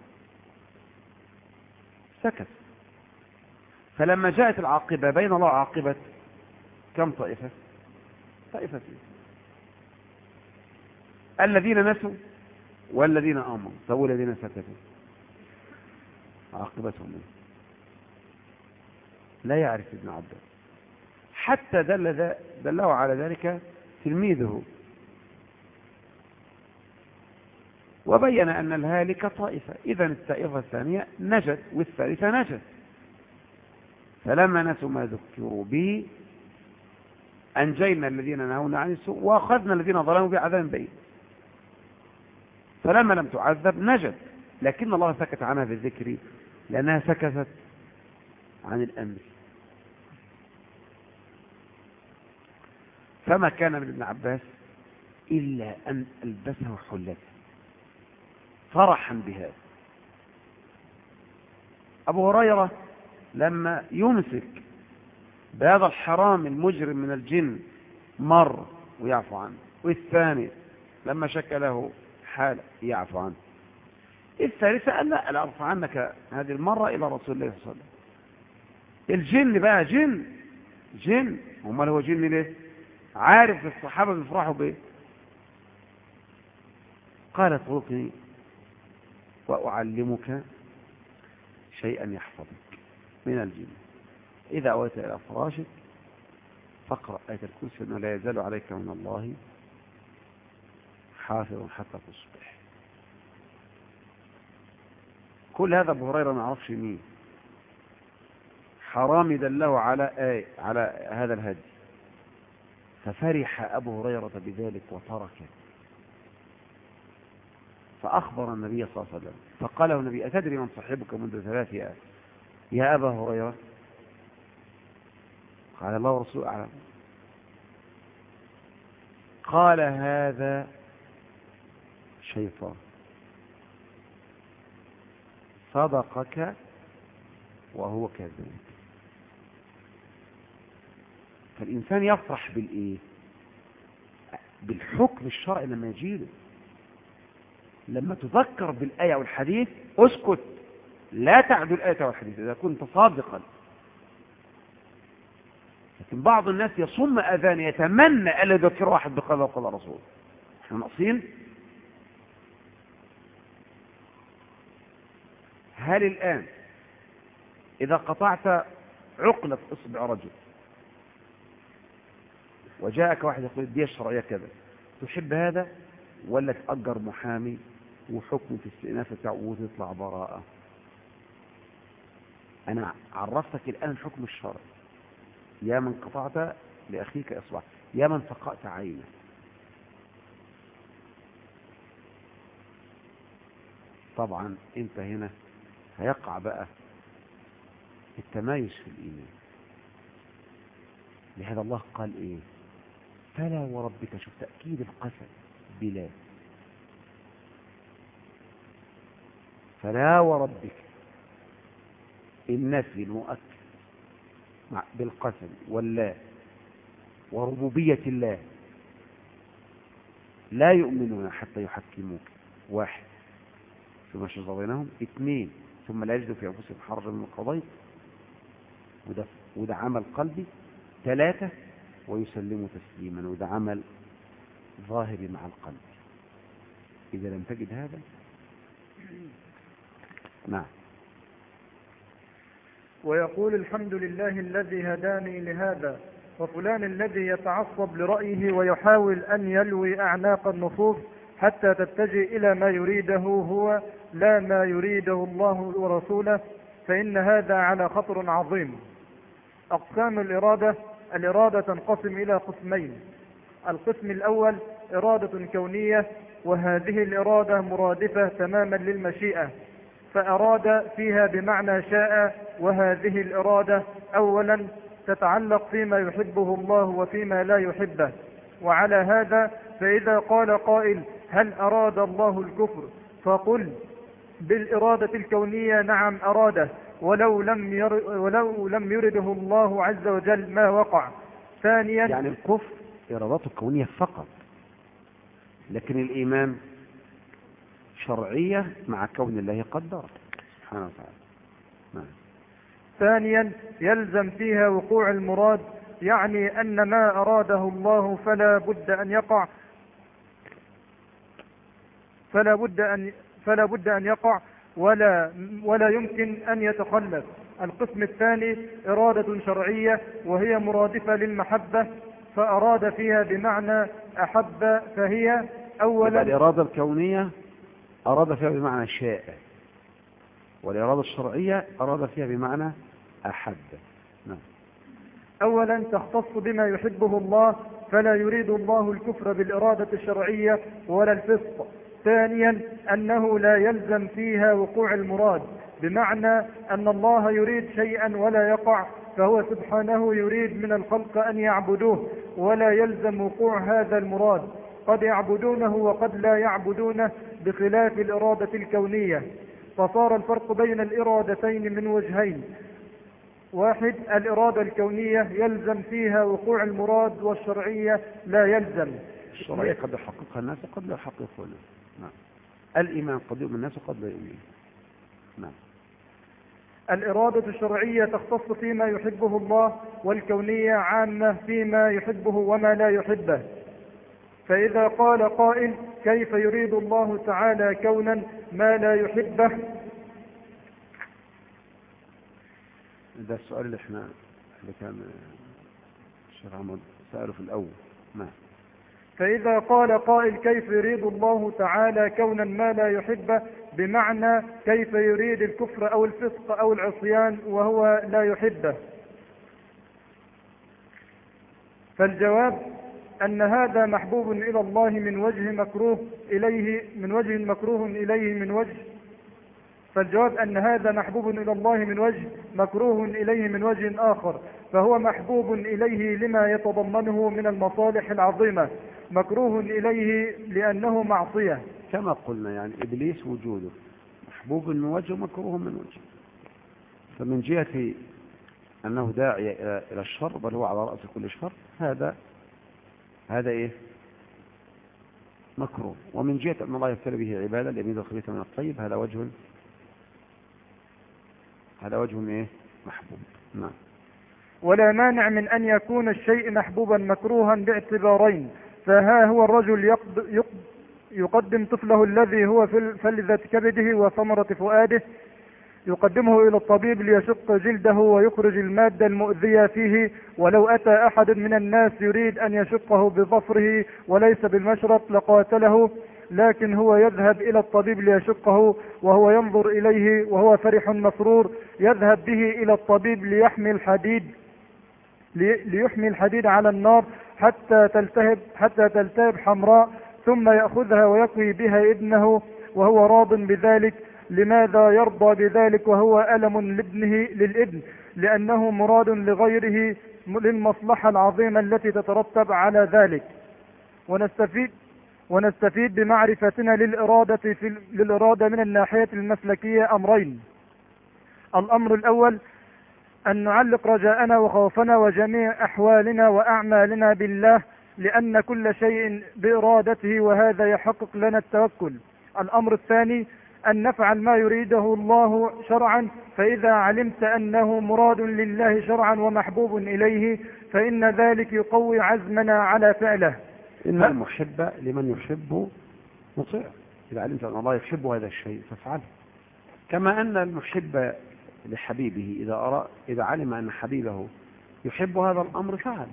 سكت. فلما جاءت العاقبة بين الله عاقبة كم طائفة؟ طائفتين، الذين نسوا والذين آمنوا. سووا الذين سكتوا عاقبتهم لا يعرف ابن عباس، حتى دل دله على ذلك تلميذه وبين أن الهالك طائفة، إذن الطائفة الثانية نجت والثالثة نجت. فلما نسوا ما ذكروا به أنجينا الذين نهون عن السوء وأخذنا الذين ظلموا بعذاب بئيس. فلما لم تعذب نجت، لكن الله سكت عنها بالذكر لأنها سكتت عن الأمر. فما كان من ابن عباس إلا أن ألبسه حلته فرحا بهذا. أبو هريرة لما يمسك بهذا الحرام المجرم من الجن مر ويعفو عنه، والثاني لما شك له حال يعفو عنه، الثالثة قال لا لا أرفع عنك هذه المرة إلى رسول الله صلى الله عليه وسلم. الجن بقى جن جن امال هو جن ليه؟ عارف الصحابة بيفرحوا بيه. قال اتركني وأعلمك شيئا يحفظك من الجن، إذا أويت إلى فراشك فاقرأ آية الكرسي أنه لا يزال عليك من الله حافظ حتى تصبح. كل هذا أبو هريرة ما عرفش مين، حرام دله على آية على هذا الهدي، ففرح أبو هريرة بذلك وتركه. فأخبر النبي صلى الله عليه وسلم فقال له النبي أتدري من صاحبك منذ ثلاث أيام يا أبا هريرة؟ قال الله ورسوله أعلم. قال هذا شيطان صدقك وهو كاذب. فالإنسان يفرح بالإيه؟ بالحكم الشرعي لما يجيله. لما تذكر بالآية والحديث اسكت، لا تعدو الآية والحديث إذا كنت صادقا. لكن بعض الناس يصم أذان يتمنى ألا يذكر واحد بقال وقال الرسول. احنا ناقصين؟ هل الآن إذا قطعت عقلة إصبع رجل وجاءك واحد يقول الدية الشرعية كذا، تحب هذا ولا تأجر محامي وحكم في استئناف بتاعه وتطلع براءة؟ أنا عرفتك الآن حكم الشرع، يا من قطعت لأخيك إصبع، يا من فقأت عينه. طبعا انت هنا هيقع بقى التمايز في الإيمان. لهذا الله قال إيه؟ فلا وربك، شوف تأكيد القسم بلا، فلا وربك النفي المؤكد بالقسم والله وربوبية الله لا يؤمنون حتى يحكموك، واحد ثم شجر بينهم، اثنين ثم لا يجدوا في أنفسهم حرجا من القضاء، وده, وده عمل قلبي، ثلاثة ويسلموا تسليما، وده عمل ظاهري مع القلب. إذا لم تجد هذا نعم. ويقول الحمد لله الذي هداني لهذا، وفلان الذي يتعصب لرأيه ويحاول أن يلوي أعناق النصوص حتى تتجه إلى ما يريده هو لا ما يريده الله ورسوله، فإن هذا على خطر عظيم. أقسام الإرادة: الإرادة تنقسم إلى قسمين. القسم الأول إرادة كونية، وهذه الإرادة مرادفة تماما للمشيئة، فأراد فيها بمعنى شاء. وهذه الإرادة أولا تتعلق فيما يحبه الله وفيما لا يحبه. وعلى هذا فإذا قال قائل هل أراد الله الكفر، فقل بالإرادة الكونية نعم أراده، ولو لم, ير ولو لم يرده الله عز وجل ما وقع. ثانيا يعني الكفر إرادته الكونية فقط، لكن الإيمان شرعية مع كون الله قدر سبحانه وتعالى. نعم. ثانيا يلزم فيها وقوع المراد، يعني أن ما أراده الله فلا بد أن يقع فلا بد أن فلا بد أن يقع ولا ولا يمكن أن يتخلف. القسم الثاني إرادة شرعية، وهي مرادفة للمحبة، فأراد فيها بمعنى أحب، فهي أولا الإرادة الكونية أراد فيها بمعنى شاء، والإرادة الشرعية أراد فيها بمعنى أحب. نعم. أولا تختص بما يحبه الله، فلا يريد الله الكفر بالإرادة الشرعية ولا الفسق. ثانيا أنه لا يلزم فيها وقوع المراد، بمعنى أن الله يريد شيئا ولا يقع، فهو سبحانه يريد من الخلق أن يعبدوه، ولا يلزم وقوع هذا المراد. قد يعبدونه وقد لا يعبدونه بخلاف الإرادة الكونية. فصار الفرق بين الإرادتين من وجهين: واحد، الإرادة الكونية يلزم فيها وقوع المراد، والشرعية لا يلزم. الشرعية قد يحققها الناس وقد لا يحققونها. نعم. الإيمان قد يؤمن الناس وقد لا يؤمن. نعم. الإرادة الشرعية تختص فيما يحبه الله، والكونية عامة فيما يحبه وما لا يحبه. فإذا قال قائل: كيف يريد الله تعالى كونا ما لا يحبه؟ ده السؤال اللي احنا اللي كان الشيخ عمر سأله في الأول. نعم. فإذا قال قائل: كيف يريد الله تعالى كونا ما لا يحبه، بمعنى كيف يريد الكفر أو الفسق أو العصيان وهو لا يحبه؟ فالجواب أن هذا محبوب إلى الله من وجه مكروه إليه من وجه مكروه إليه من وجه فالجواب أن هذا محبوب إلى الله من وجه مكروه إليه من وجه آخر، فهو محبوب إليه لما يتضمنه من المصالح العظيمة، مكروه إليه لأنه معصية. كما قلنا يعني إبليس وجوده محبوب من وجه ومكروه من وجه. فمن جهة أنه داعي إلى الشر، بل هو على رأس كل شر، هذا هذا إيه؟ مكروه. ومن جهة أن الله يفتري به عبادة ليميز الخبيث من الطيب، هذا وجه هذا وجه إيه؟ محبوب. نعم. ولا مانع من أن يكون الشيء محبوبا مكروها باعتبارين. فها هو الرجل يقدم طفله الذي هو في فلذة كبده وثمرة فؤاده، يقدمه إلى الطبيب ليشق جلده ويخرج المادة المؤذية فيه، ولو أتى أحد من الناس يريد أن يشقه بظفره وليس بالمشرط لقاتله، لكن هو يذهب إلى الطبيب ليشقه وهو ينظر إليه وهو فرح مسرور، يذهب به إلى الطبيب ليحمي الحديد ليحمي الحديد على النار حتى تلتهب حتى تلتهب حمراء، ثم يأخذها ويقوي بها ابنه وهو راض بذلك. لماذا يرضى بذلك وهو ألم لابنه للابن؟ لأنه مراد لغيره للمصلحة العظيمة التي تترتب على ذلك. ونستفيد ونستفيد بمعرفتنا للإرادة في للإرادة من الناحية المسلكية أمرين. الأمر الأول أن نعلق رجاءنا وخوفنا وجميع أحوالنا وأعمالنا بالله، لأن كل شيء بإرادته، وهذا يحقق لنا التوكل. الأمر الثاني أن نفعل ما يريده الله شرعا، فإذا علمت أنه مراد لله شرعا ومحبوب إليه فإن ذلك يقوي عزمنا على فعله. إن المحب لمن يحب مطيع. إذا علمت أن الله يحب هذا الشيء فافعله. كما أن المحب لحبيبه إذا أرى إذا علم أن حبيبه يحب هذا الأمر فعل،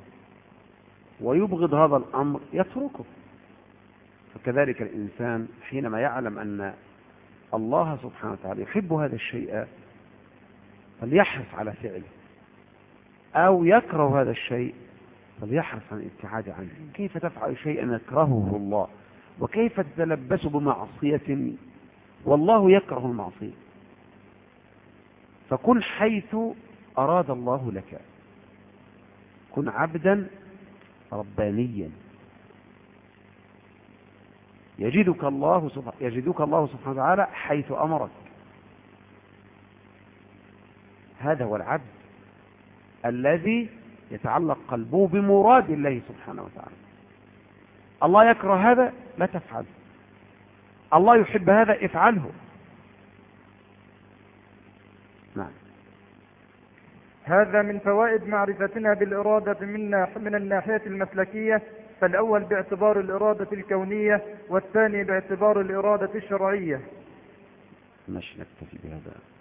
ويبغض هذا الأمر يتركه. فكذلك الإنسان حينما يعلم أن الله سبحانه وتعالى يحب هذا الشيء فليحرص على فعله، أو يكره هذا الشيء فليحرص عن الابتعاد عنه. كيف تفعل شيئا يكرهه الله، وكيف تتلبس بمعصية والله يكره المعصية؟ فكن حيث أراد الله لك، كن عبدا ربانيا يجدك الله سبحانه يجدك الله سبحانه وتعالى حيث أمرك. هذا هو العبد الذي يتعلق قلبه بمراد الله سبحانه وتعالى. الله يكره هذا لا تفعله، الله يحب هذا افعله. نعم. هذا من فوائد معرفتنا بالإرادة من الناحية المسلكية، فالأول باعتبار الإرادة الكونية، والثاني باعتبار الإرادة الشرعية. ماشي، نكتفي بهذا.